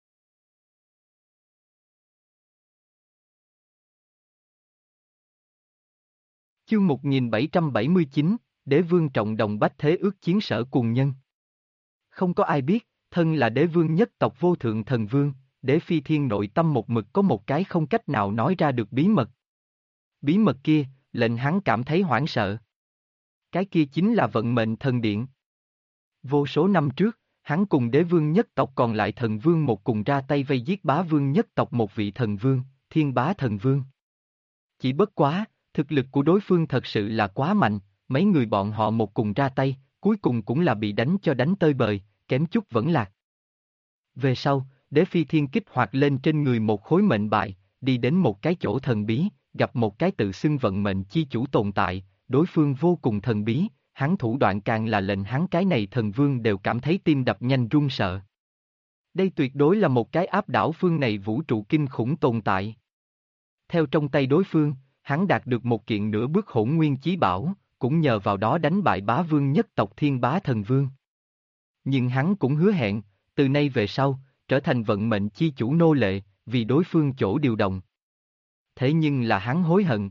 Chương 1779, Đế Vương trọng đồng bách thế ước chiến Sở Cùng Nhân. Không có ai biết, thân là đế vương nhất tộc vô thượng thần vương, Đế Phi Thiên nội tâm một mực có một cái không cách nào nói ra được bí mật. Bí mật kia, lệnh hắn cảm thấy hoảng sợ. Cái kia chính là vận mệnh thần điện. Vô số năm trước, hắn cùng đế vương nhất tộc còn lại thần vương một cùng ra tay vây giết bá vương nhất tộc một vị thần vương, Thiên Bá thần vương. Chỉ bất quá, thực lực của đối phương thật sự là quá mạnh, mấy người bọn họ một cùng ra tay, cuối cùng cũng là bị đánh cho đánh tơi bời, kém chút vẫn lạc. Về sau, Đế Phi Thiên kích hoạt lên trên người một khối mệnh bài, đi đến một cái chỗ thần bí, gặp một cái tự xưng vận mệnh chi chủ tồn tại, đối phương vô cùng thần bí, hắn thủ đoạn càng là lệnh hắn cái này thần vương đều cảm thấy tim đập nhanh run sợ. Đây tuyệt đối là một cái áp đảo phương này vũ trụ kinh khủng tồn tại. Theo trong tay đối phương, hắn đạt được một kiện nửa bước hỗn nguyên chí bảo, cũng nhờ vào đó đánh bại bá vương nhất tộc Thiên Bá Thần Vương. Nhưng hắn cũng hứa hẹn, từ nay về sau, trở thành vận mệnh chi chủ nô lệ, vì đối phương chỗ điều động. Thế nhưng là hắn hối hận.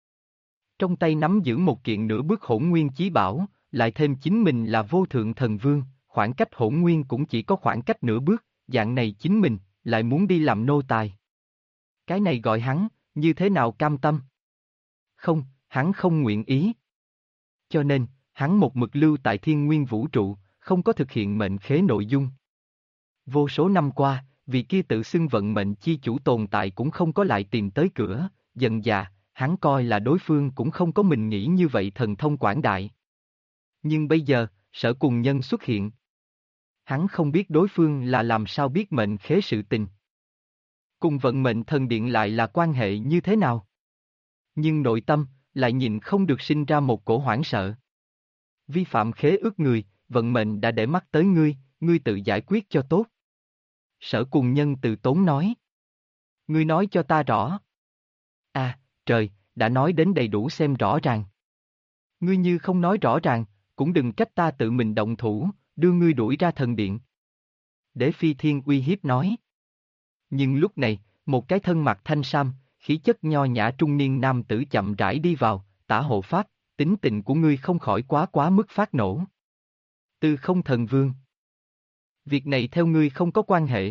Trong tay nắm giữ một kiện nửa bước hỗn nguyên chí bảo, lại thêm chính mình là vô thượng thần vương, khoảng cách hỗn nguyên cũng chỉ có khoảng cách nửa bước, dạng này chính mình, lại muốn đi làm nô tài. Cái này gọi hắn, như thế nào cam tâm? Không, hắn không nguyện ý. Cho nên, hắn một mực lưu tại thiên nguyên vũ trụ, không có thực hiện mệnh khế nội dung. Vô số năm qua, vì kia tự xưng vận mệnh chi chủ tồn tại cũng không có lại tìm tới cửa, dần dà, hắn coi là đối phương cũng không có mình nghĩ như vậy thần thông quảng đại. Nhưng bây giờ, Sở Cùng Nhân xuất hiện. Hắn không biết đối phương là làm sao biết mệnh khế sự tình. Cùng vận mệnh thần điện lại là quan hệ như thế nào? Nhưng nội tâm, lại nhìn không được sinh ra một cổ hoảng sợ. Vi phạm khế ước người, vận mệnh đã để mắt tới ngươi, ngươi tự giải quyết cho tốt. Sở Cùng Nhân từ tốn nói. Ngươi nói cho ta rõ. À, trời, đã nói đến đầy đủ xem rõ ràng. Ngươi như không nói rõ ràng, cũng đừng trách ta tự mình động thủ, đưa ngươi đuổi ra thần điện. Đế Phi Thiên uy hiếp nói. Nhưng lúc này, một cái thân mặc thanh sam, khí chất nho nhã trung niên nam tử chậm rãi đi vào, Tả hộ pháp, tính tình của ngươi không khỏi quá mức phát nổ. Tư Không Thần Vương. Việc này theo ngươi không có quan hệ.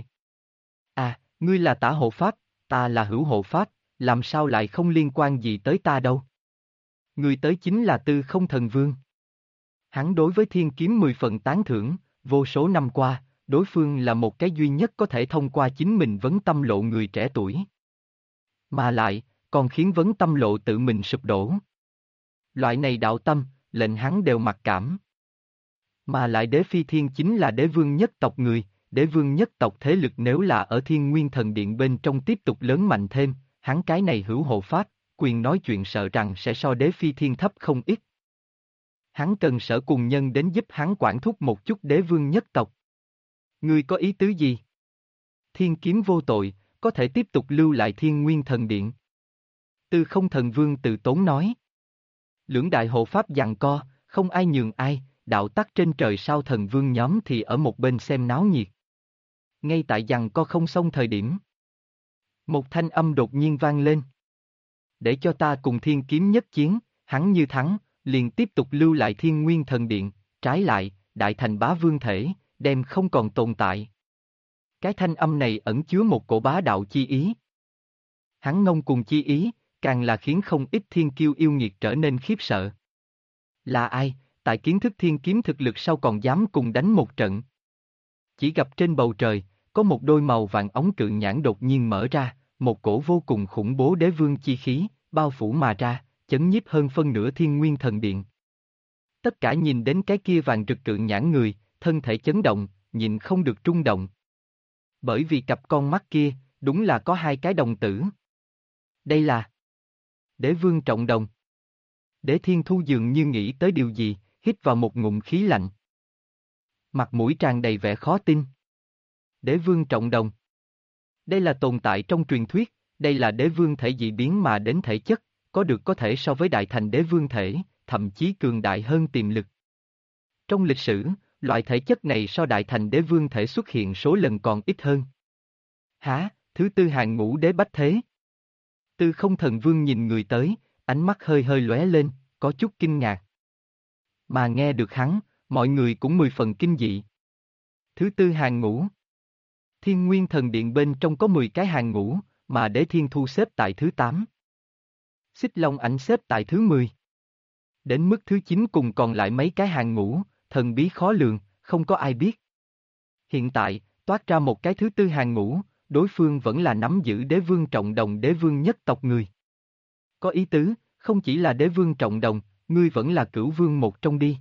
À, ngươi là Tả hộ pháp, ta là Hữu hộ pháp, làm sao lại không liên quan gì tới ta đâu. Ngươi tới chính là Tư Không Thần Vương. Hắn đối với thiên kiếm 10 phần tán thưởng, vô số năm qua, đối phương là một cái duy nhất có thể thông qua chính mình vấn tâm lộ người trẻ tuổi. Mà lại, còn khiến vấn tâm lộ tự mình sụp đổ. Loại này đạo tâm, lệnh hắn đều mặc cảm. Mà lại Đế Phi Thiên chính là đế vương nhất tộc người, đế vương nhất tộc thế lực nếu là ở Thiên Nguyên Thần Điện bên trong tiếp tục lớn mạnh thêm, hắn cái này hữu hộ pháp, quyền nói chuyện sợ rằng sẽ so Đế Phi Thiên thấp không ít. Hắn cần Sở Cùng Nhân đến giúp hắn quản thúc một chút đế vương nhất tộc. Ngươi có ý tứ gì? Thiên kiếm vô tội, có thể tiếp tục lưu lại Thiên Nguyên Thần Điện. Tư Không Thần Vương từ tốn nói. Lưỡng đại hộ pháp giằng co, không ai nhường ai, đạo tắc trên trời sao thần vương nhóm thì ở một bên xem náo nhiệt. Ngay tại giằng co không xong thời điểm. Một thanh âm đột nhiên vang lên. Để cho ta cùng thiên kiếm nhất chiến, hắn như thắng, liền tiếp tục lưu lại Thiên Nguyên Thần Điện, trái lại, đại thành bá vương thể, đem không còn tồn tại. Cái thanh âm này ẩn chứa một cổ bá đạo chi ý. Hắn ngông cùng chi ý, càng là khiến không ít thiên kiêu yêu nghiệt trở nên khiếp sợ. Là ai, tại kiến thức thiên kiếm thực lực sau còn dám cùng đánh một trận? Chỉ gặp trên bầu trời, có một đôi màu vàng óng cự nhãn đột nhiên mở ra, một cổ vô cùng khủng bố đế vương chi khí, bao phủ mà ra, chấn nhiếp hơn phân nửa Thiên Nguyên Thần Điện. Tất cả nhìn đến cái kia vàng rực cự nhãn người, thân thể chấn động, nhìn không được trung động. Bởi vì cặp con mắt kia, đúng là có hai cái đồng tử. Đây là Đế Vương Trọng Đồng. Đế Thiên Thu dường như nghĩ tới điều gì, hít vào một ngụm khí lạnh. Mặt mũi tràn đầy vẻ khó tin. Đế Vương Trọng Đồng. Đây là tồn tại trong truyền thuyết, đây là đế vương thể dị biến mà đến thể chất, có thể so với đại thành đế vương thể, thậm chí cường đại hơn tiềm lực. Trong lịch sử, loại thể chất này so đại thành đế vương thể xuất hiện số lần còn ít hơn. Hả, thứ tư hàng ngũ đế bách thế. Tư Không Thần Vương nhìn người tới, ánh mắt hơi hơi lóe lên, có chút kinh ngạc. Mà nghe được hắn, mọi người cũng 10 phần kinh dị. Thứ tư hàng ngũ. Thiên Nguyên Thần Điện bên trong có 10 cái hàng ngũ, mà Đế Thiên Thu xếp tại thứ 8. Xích Long Ảnh xếp tại thứ 10. Đến mức thứ 9 cùng còn lại mấy cái hàng ngũ, thần bí khó lường, không có ai biết. Hiện tại, toát ra một cái thứ tư hàng ngũ, đối phương vẫn là nắm giữ đế vương trọng đồng đế vương nhất tộc người. Có ý tứ, không chỉ là đế vương trọng đồng, ngươi vẫn là cửu vương một trong đi.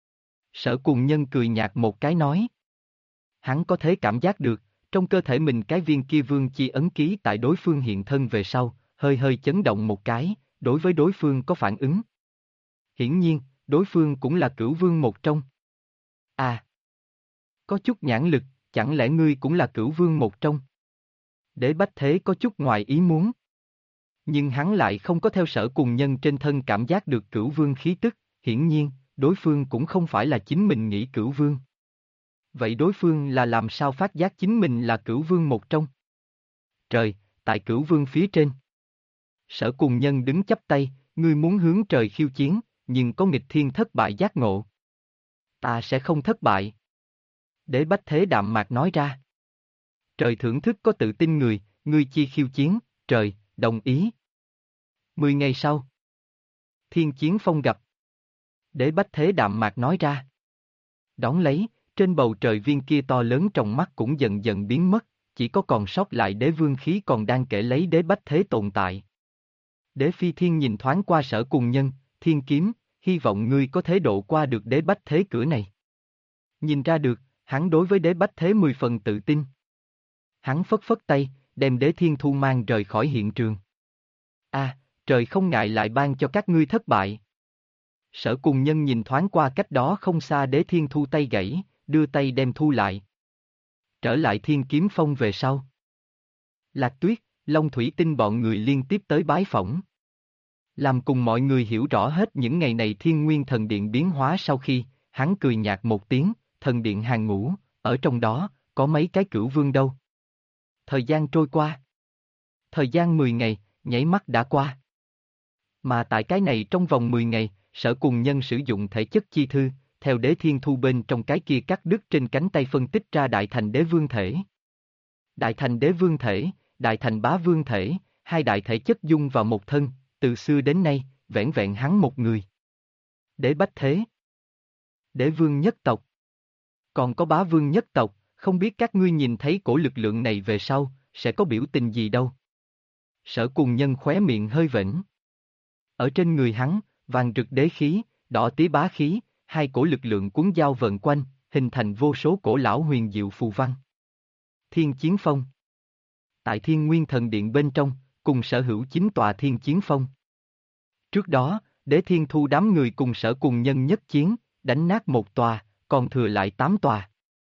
Sở Cùng Nhân cười nhạt một cái nói. Hắn có thể cảm giác được, trong cơ thể mình cái viên kia vương chi ấn ký tại đối phương hiện thân về sau, hơi hơi chấn động một cái, đối với đối phương có phản ứng. Hiển nhiên, đối phương cũng là cửu vương một trong. À! Có chút nhãn lực, chẳng lẽ ngươi cũng là cửu vương một trong? Đế Bách Thế có chút ngoài ý muốn. Nhưng hắn lại không có theo Sở Cùng Nhân trên thân cảm giác được cửu vương khí tức, hiển nhiên, đối phương cũng không phải là chính mình nghĩ cửu vương. Vậy đối phương là làm sao phát giác chính mình là cửu vương một trong? Trời, tại cửu vương phía trên. Sở Cùng Nhân đứng chắp tay, ngươi muốn hướng trời khiêu chiến, nhưng có nghịch thiên thất bại giác ngộ. Ta sẽ không thất bại. Đế Bách Thế đạm mạc nói ra. Trời thưởng thức có tự tin người, ngươi chi khiêu chiến, trời, đồng ý. 10 ngày sau. Thiên Chiến Phong gặp. Đế Bách Thế đạm mạc nói ra. Đón lấy, trên bầu trời viên kia to lớn trong mắt cũng dần dần biến mất, chỉ có còn sót lại đế vương khí còn đang kể lấy Đế Bách Thế tồn tại. Đế Phi Thiên nhìn thoáng qua Sở Cùng Nhân, Thiên Kiếm, hy vọng ngươi có thể độ qua được Đế Bách Thế cửa này. Nhìn ra được, hắn đối với Đế Bách Thế 10 phần tự tin. Hắn phất phất tay, đem Đế Thiên Thu mang rời khỏi hiện trường. Trời không ngại lại ban cho các ngươi thất bại. Sở Cùng Nhân nhìn thoáng qua cách đó không xa Đế Thiên Thu tay gãy, đưa tay đem thu lại. Trở lại Thiên Kiếm Phong về sau. Lạc Tuyết, Long Thủy Tinh bọn người liên tiếp tới bái phỏng. Làm cùng mọi người hiểu rõ hết những ngày này Thiên Nguyên Thần Điện biến hóa sau khi, hắn cười nhạt một tiếng, thần điện hàng ngũ, ở trong đó, có mấy cái cửu vương đâu. Thời gian trôi qua. Thời gian 10 ngày, nháy mắt đã qua. Mà tại cái này trong vòng 10 ngày, Sở Cùng Nhân sử dụng thể chất chi thư, theo Đế Thiên Thu bên trong cái kia cắt đứt trên cánh tay phân tích ra Đại Thành Đế Vương Thể. Đại Thành Đế Vương Thể, Đại Thành Bá Vương Thể, hai đại thể chất dung vào một thân, từ xưa đến nay, vẻn vẹn hắn một người. Đế Bách Thế, Đế Vương nhất tộc, còn có Bá Vương nhất tộc, không biết các ngươi nhìn thấy cổ lực lượng này về sau, sẽ có biểu tình gì đâu. Sở Cùng Nhân khóe miệng hơi vểnh. Ở trên người hắn, vàng rực đế khí, đỏ tía bá khí, hai cổ lực lượng cuốn dao vần quanh, hình thành vô số cổ lão huyền diệu phù văn. Thiên Chiến Phong. Tại Thiên Nguyên Thần Điện bên trong, cùng sở hữu 9 tòa Thiên Chiến Phong. Trước đó, Đế Thiên Thu đám người cùng Sở Cùng Nhân nhất chiến, đánh nát một tòa, còn thừa lại 8 tòa.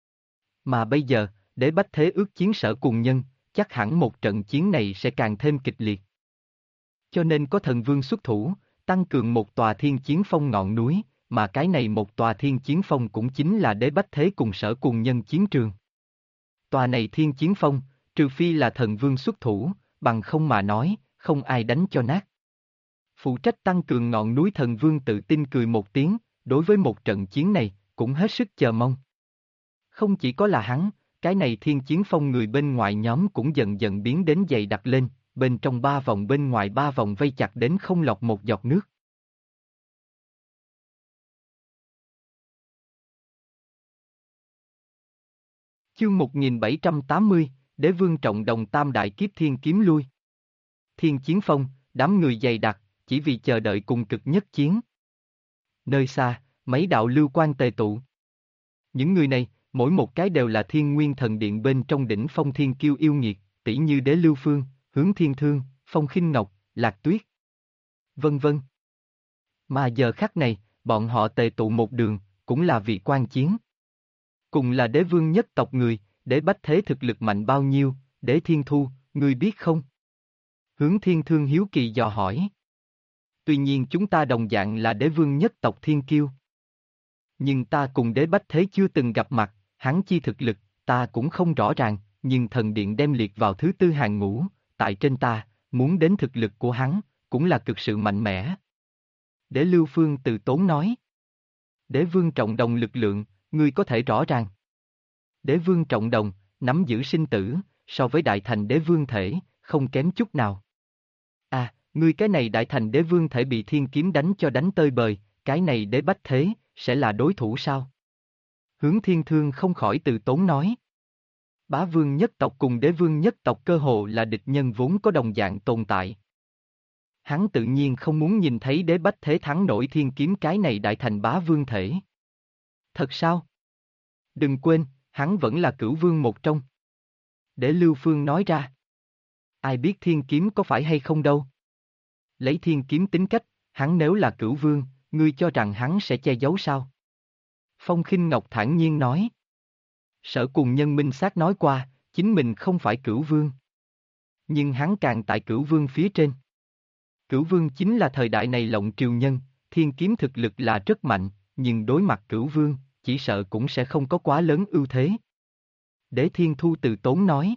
Mà bây giờ, Đế Bách Thế ước chiến Sở Cùng Nhân, chắc hẳn một trận chiến này sẽ càng thêm kịch liệt. Cho nên có thần vương xuất thủ, tăng cường một tòa Thiên Chiến Phong ngọn núi, mà cái này một tòa Thiên Chiến Phong cũng chính là Đế Bách Thế cùng Sở Cùng Nhân chiến trường. Tòa này Thiên Chiến Phong, trừ phi là thần vương xuất thủ, bằng không mà nói, không ai đánh cho nát. Phụ trách tăng cường ngọn núi thần vương tự tin cười một tiếng, đối với một trận chiến này, cũng hết sức chờ mong. Không chỉ có là hắn, cái này Thiên Chiến Phong người bên ngoài nhóm cũng dần dần biến đến dày đặc lên, bên trong 3 vòng bên ngoài 3 vòng vây chặt đến không lọt một giọt nước. Chương 1780, Đế Vương Trọng Đồng Tam Đại Kiếp Thiên Kiếm lui. Thiên Chiến Phong, đám người dày đặc, chỉ vì chờ đợi cùng cực nhất chiến. Nơi xa, mấy đạo lưu quan tề tụ. Những người này, mỗi một cái đều là Thiên Nguyên Thần Điện bên trong đỉnh phong thiên kiêu yêu nghiệt, tỷ như Đế Lưu Phương, Hướng Thiên Thương, Phong Khinh Ngọc, Lạc Tuyết, vân vân. Mà giờ khắc này, bọn họ tề tụ một đường, cũng là vì quan chiến. Cùng là đế vương nhất tộc người, Đế Bách Thế thực lực mạnh bao nhiêu, Đế Thiên Thu, ngươi biết không? Hướng Thiên Thương hiếu kỳ dò hỏi. Tuy nhiên chúng ta đồng dạng là đế vương nhất tộc thiên kiêu. Nhưng ta cùng Đế Bách Thế chưa từng gặp mặt, hắn chi thực lực, ta cũng không rõ ràng, nhưng thần điện đem liệt vào thứ tư hàng ngũ, tại trên ta, muốn đến thực lực của hắn, cũng là cực sự mạnh mẽ. Đế Lưu Phương từ tốn nói. Đế Vương Trọng Đồng lực lượng, ngươi có thể rõ ràng. Đế Vương Trọng Đồng, nắm giữ sinh tử, so với Đại Thành Đế Vương Thể, không kém chút nào. Ngươi cái này Đại Thành Đế Vương Thể bị thiên kiếm đánh cho đánh tơi bời, cái này Đế Bách Thế, sẽ là đối thủ sao? Hướng Thiên Thương không khỏi từ tốn nói. Bá Vương nhất tộc cùng Đế Vương nhất tộc cơ hồ là địch nhân vốn có đồng dạng tồn tại. Hắn tự nhiên không muốn nhìn thấy Đế Bách Thế thắng nổi thiên kiếm cái này Đại Thành Bá Vương Thể. Thật sao? Đừng quên, hắn vẫn là cửu vương một trong. Đế Lưu Phương nói ra. Ai biết thiên kiếm có phải hay không đâu. Lấy thiên kiếm tính cách, hắn nếu là cửu vương, ngươi cho rằng hắn sẽ che giấu sao? Phong Khinh Ngọc thản nhiên nói. Sở Cùng Nhân minh xác nói qua, chính mình không phải cửu vương. Nhưng hắn càng tại cửu vương phía trên. Cửu vương chính là thời đại này lộng triều nhân, thiên kiếm thực lực là rất mạnh, nhưng đối mặt cửu vương, chỉ sợ cũng sẽ không có quá lớn ưu thế. Đế Thiên Thu từ tốn nói.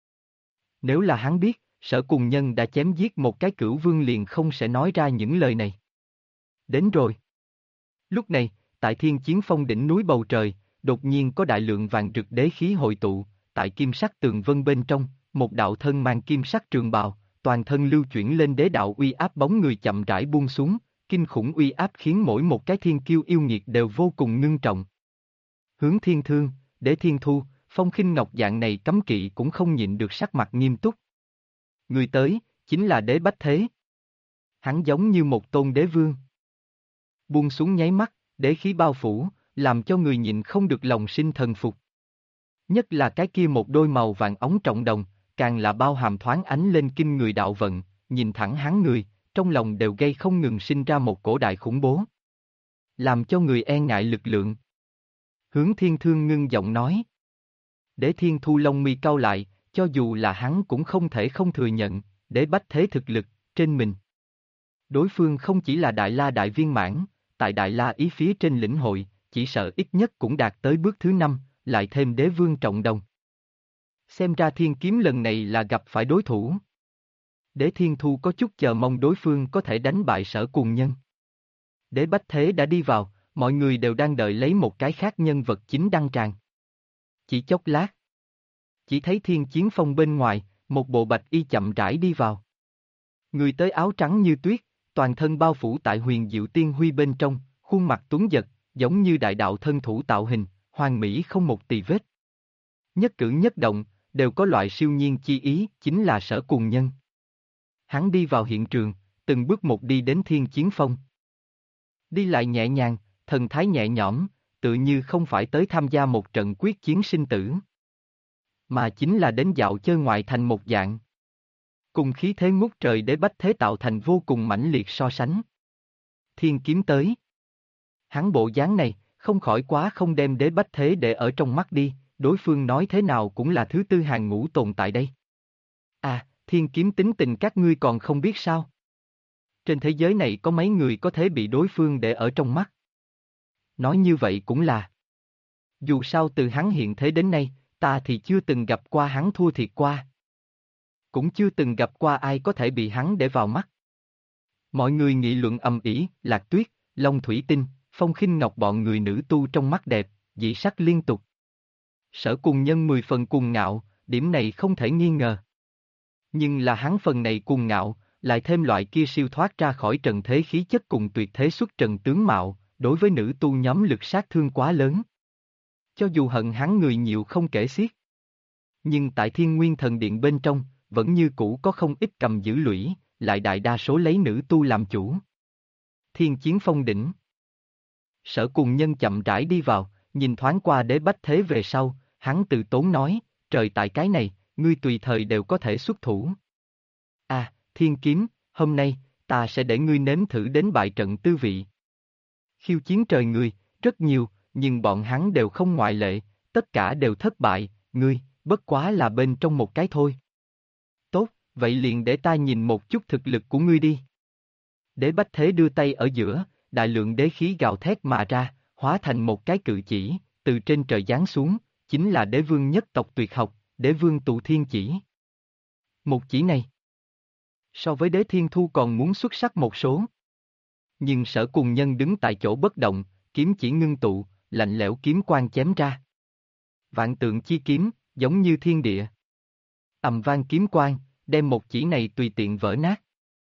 Nếu là hắn biết, Sở Cùng Nhân đã chém giết một cái cửu vương liền không sẽ nói ra những lời này. Đến rồi. Lúc này, tại Thiên Chiến Phong đỉnh núi bầu trời, đột nhiên có đại lượng vàng rực đế khí hội tụ, tại kim sắc tường vân bên trong, một đạo thân mang kim sắc trường bào, toàn thân lưu chuyển lên đế đạo uy áp bóng người chậm rãi buông xuống, kinh khủng uy áp khiến mỗi một cái thiên kiêu yêu nghiệt đều vô cùng ngưng trọng. Hướng Thiên Thương, Đế Thiên Thu, Phong Khinh Ngọc dạng này cấm kỵ cũng không nhịn được sắc mặt nghiêm túc. Người tới, chính là Đế Bách Thế. Hắn giống như một tôn đế vương. Buông xuống nháy mắt, đế khí bao phủ, làm cho người nhịn không được lòng sinh thần phục. Nhất là cái kia một đôi màu vàng óng trọng đồng, càng là bao hàm thoáng ánh lên kinh người đạo vận, nhìn thẳng hắn người, trong lòng đều gây không ngừng sinh ra một cổ đại khủng bố. Làm cho người e ngại lực lượng. Hướng Thiên Thương ngưng giọng nói. Đế Thiên Thu lông mi cau lại, cho dù là hắn cũng không thể không thừa nhận, Đế Bách Thế thực lực, trên mình. Đối phương không chỉ là Đại La Đại Viên Mãn, tại Đại La Ý phía trên lĩnh hội, chỉ sợ ít nhất cũng đạt tới bước thứ 5, lại thêm đế vương trọng đồng. Xem ra thiên kiếm lần này là gặp phải đối thủ. Đế Thiên Thu có chút chờ mong đối phương có thể đánh bại Sở Cùng Nhân. Đế Bách Thế đã đi vào, mọi người đều đang đợi lấy một cái khác nhân vật chính đăng tràng. Chỉ chốc lát. Chỉ thấy Thiên Chiến Phong bên ngoài, một bộ bạch y chậm rãi đi vào. Người tới áo trắng như tuyết, toàn thân bao phủ tại huyền diệu tiên huy bên trong, khuôn mặt tuấn giật, giống như đại đạo thân thủ tạo hình, hoàn mỹ không một tì vết. Nhất cử nhất động, đều có loại siêu nhiên chi ý, chính là Sở Cùng Nhân. Hắn đi vào hiện trường, từng bước một đi đến Thiên Chiến Phong. Đi lại nhẹ nhàng, thần thái nhẹ nhõm, tự như không phải tới tham gia một trận quyết chiến sinh tử, mà chính là đến dạo chơi ngoại thành một dạng. Cùng khí thế ngút trời Đế Bách Thế tạo thành vô cùng mãnh liệt so sánh. Thiên kiếm tới. Hắn bộ dáng này, không khỏi quá không đem Đế Bách Thế để ở trong mắt đi, đối phương nói thế nào cũng là thứ tư hàng ngũ tồn tại đây. À, thiên kiếm tính tình các ngươi còn không biết sao? Trên thế giới này có mấy người có thể bị đối phương để ở trong mắt? Nói như vậy cũng là. Dù sao từ hắn hiện thế đến nay, ta thì chưa từng gặp qua hắn thua thiệt qua. Cũng chưa từng gặp qua ai có thể bị hắn để vào mắt. Mọi người nghị luận ầm ĩ, Lạc Tuyết, Long Thủy Tinh, Phong Khinh Ngọc bọn người nữ tu trong mắt đẹp, dị sắc liên tục. Sở Cùng Nhân 10 phần cuồng ngạo, điểm này không thể nghi ngờ. Nhưng là hắn phần này cuồng ngạo, lại thêm loại kia siêu thoát ra khỏi trần thế khí chất cùng tuyệt thế xuất trần tướng mạo, đối với nữ tu nhóm lực sát thương quá lớn. Cho dù hận hắn người nhiều không kể xiết. Nhưng tại Thiên Nguyên Thần Điện bên trong, vẫn như cũ có không ít cầm giữ lũy, lại đại đa số lấy nữ tu làm chủ. Thiên Chiến Phong đỉnh. Sở Cùng Nhân chậm rãi đi vào, nhìn thoáng qua Đế Bách Thế về sau, hắn từ tốn nói, trời tại cái này, ngươi tùy thời đều có thể xuất thủ. À, Thiên Kiếm, hôm nay, ta sẽ để ngươi nếm thử đến bại trận tư vị. Khiêu chiến trời người, rất nhiều, nhưng bọn hắn đều không ngoại lệ, tất cả đều thất bại, ngươi, bất quá là bên trong một cái thôi. Tốt, vậy liền để ta nhìn một chút thực lực của ngươi đi. Đế Bách Thế đưa tay ở giữa, đại lượng đế khí gào thét mà ra, hóa thành một cái cự chỉ, từ trên trời giáng xuống, chính là đế vương nhất tộc tuyệt học, Đế Vương Tụ Thiên Chỉ. Một chỉ này, so với Đế Thiên Thu còn muốn xuất sắc một số. Nhưng Sở Cùng Nhân đứng tại chỗ bất động, kiếm chỉ ngưng tụ, lạnh lẽo kiếm quang chém ra. Vạn tượng chi kiếm, giống như thiên địa. Ầm vang kiếm quang, đem một chỉ này tùy tiện vỡ nát.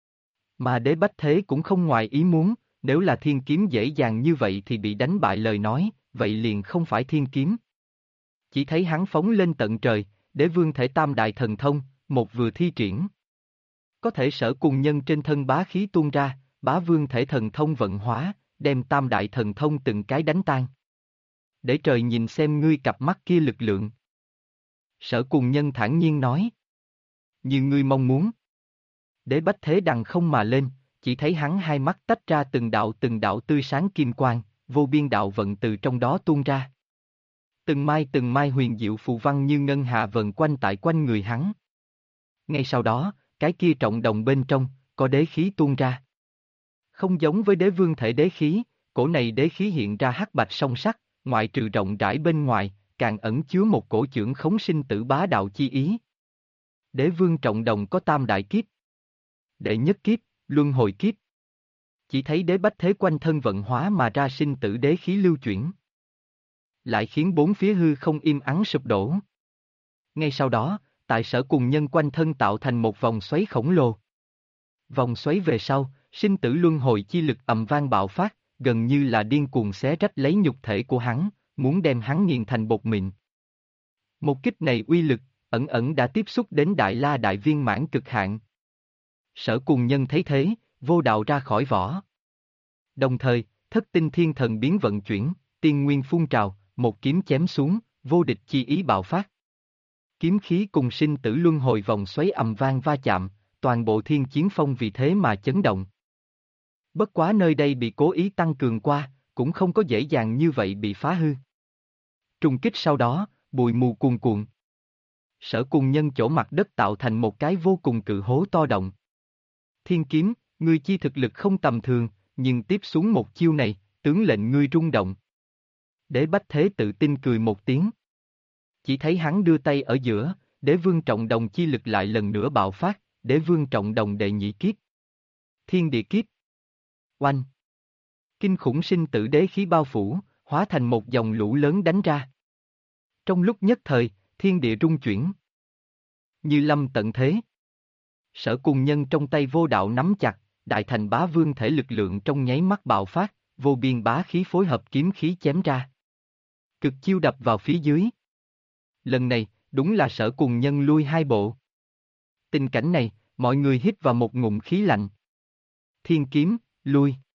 Mà Đế Bách Thế cũng không ngoài ý muốn, nếu là thiên kiếm dễ dàng như vậy thì bị đánh bại lời nói, vậy liền không phải thiên kiếm. Chỉ thấy hắn phóng lên tận trời, Đế Vương thể tam đại thần thông, một vừa thi triển. Có thể Sở Cùng Nhân trên thân bá khí tuôn ra, bá vương thể thần thông vận hóa, đem tam đại thần thông từng cái đánh tan. Để trời nhìn xem ngươi cặp mắt kia lực lượng. Sở Cùng Nhân thản nhiên nói. Như ngươi mong muốn. Đế Bách Thế đằng không mà lên, chỉ thấy hắn hai mắt tách ra từng đạo tươi sáng kim quang, vô biên đạo vận từ trong đó tuôn ra. Từng mai huyền diệu phù văn như ngân hà vần quanh tại quanh người hắn. Ngay sau đó, cái kia trọng đồng bên trong, có đế khí tuôn ra. Không giống với đế vương thể đế khí, cổ này đế khí hiện ra hắc bạch song sắc, ngoại trừ rộng rãi bên ngoài, càng ẩn chứa một cổ chưởng khống sinh tử bá đạo chi ý. Đế vương trọng đồng có tam đại kiếp. Đệ nhất kiếp, luân hồi kiếp. Chỉ thấy đế bách thế quanh thân vận hóa mà ra sinh tử đế khí lưu chuyển. Lại khiến bốn phía hư không im ắng sụp đổ. Ngay sau đó, tại Sở Cùng Nhân quanh thân tạo thành một vòng xoáy khổng lồ. Vòng xoáy về sau, sinh tử luân hồi chi lực ầm vang bạo phát, gần như là điên cuồng xé rách lấy nhục thể của hắn, muốn đem hắn nghiền thành bột mịn. Một kích này uy lực, ẩn ẩn đã tiếp xúc đến Đại La Đại Viên Mãn cực hạn. Sở Cùng Nhân thấy thế, vô đạo ra khỏi vỏ. Đồng thời, thất tinh thiên thần biến vận chuyển, tiên nguyên phun trào, một kiếm chém xuống, vô địch chi ý bạo phát. Kiếm khí cùng sinh tử luân hồi vòng xoáy ầm vang va chạm, toàn bộ thiên chiến phong vì thế mà chấn động. Bất quá nơi đây bị cố ý tăng cường qua, cũng không có dễ dàng như vậy bị phá hư. Trùng kích sau đó, bụi mù cuồn cuộn. Sở Cùng Nhân chỗ mặt đất tạo thành một cái vô cùng cự hố to động. Thiên kiếm, ngươi chi thực lực không tầm thường, nhưng tiếp xuống một chiêu này, tướng lệnh ngươi rung động. Đế Bách Thế tự tin cười một tiếng. Chỉ thấy hắn đưa tay ở giữa, đế vương trọng đồng chi lực lại lần nữa bạo phát, đế vương trọng đồng đệ nhị kiếp. Thiên địa kiếp. Oanh. Kinh khủng sinh tử đế khí bao phủ, hóa thành một dòng lũ lớn đánh ra. Trong lúc nhất thời, thiên địa rung chuyển. Như lâm tận thế. Sở Cùng Nhân trong tay vô đạo nắm chặt, đại thành bá vương thể lực lượng trong nháy mắt bạo phát, vô biên bá khí phối hợp kiếm khí chém ra. Cực chiêu đập vào phía dưới. Lần này, đúng là Sở Cùng Nhân lui hai bộ. Tình cảnh này, mọi người hít vào một ngụm khí lạnh. Thiên kiếm, lui.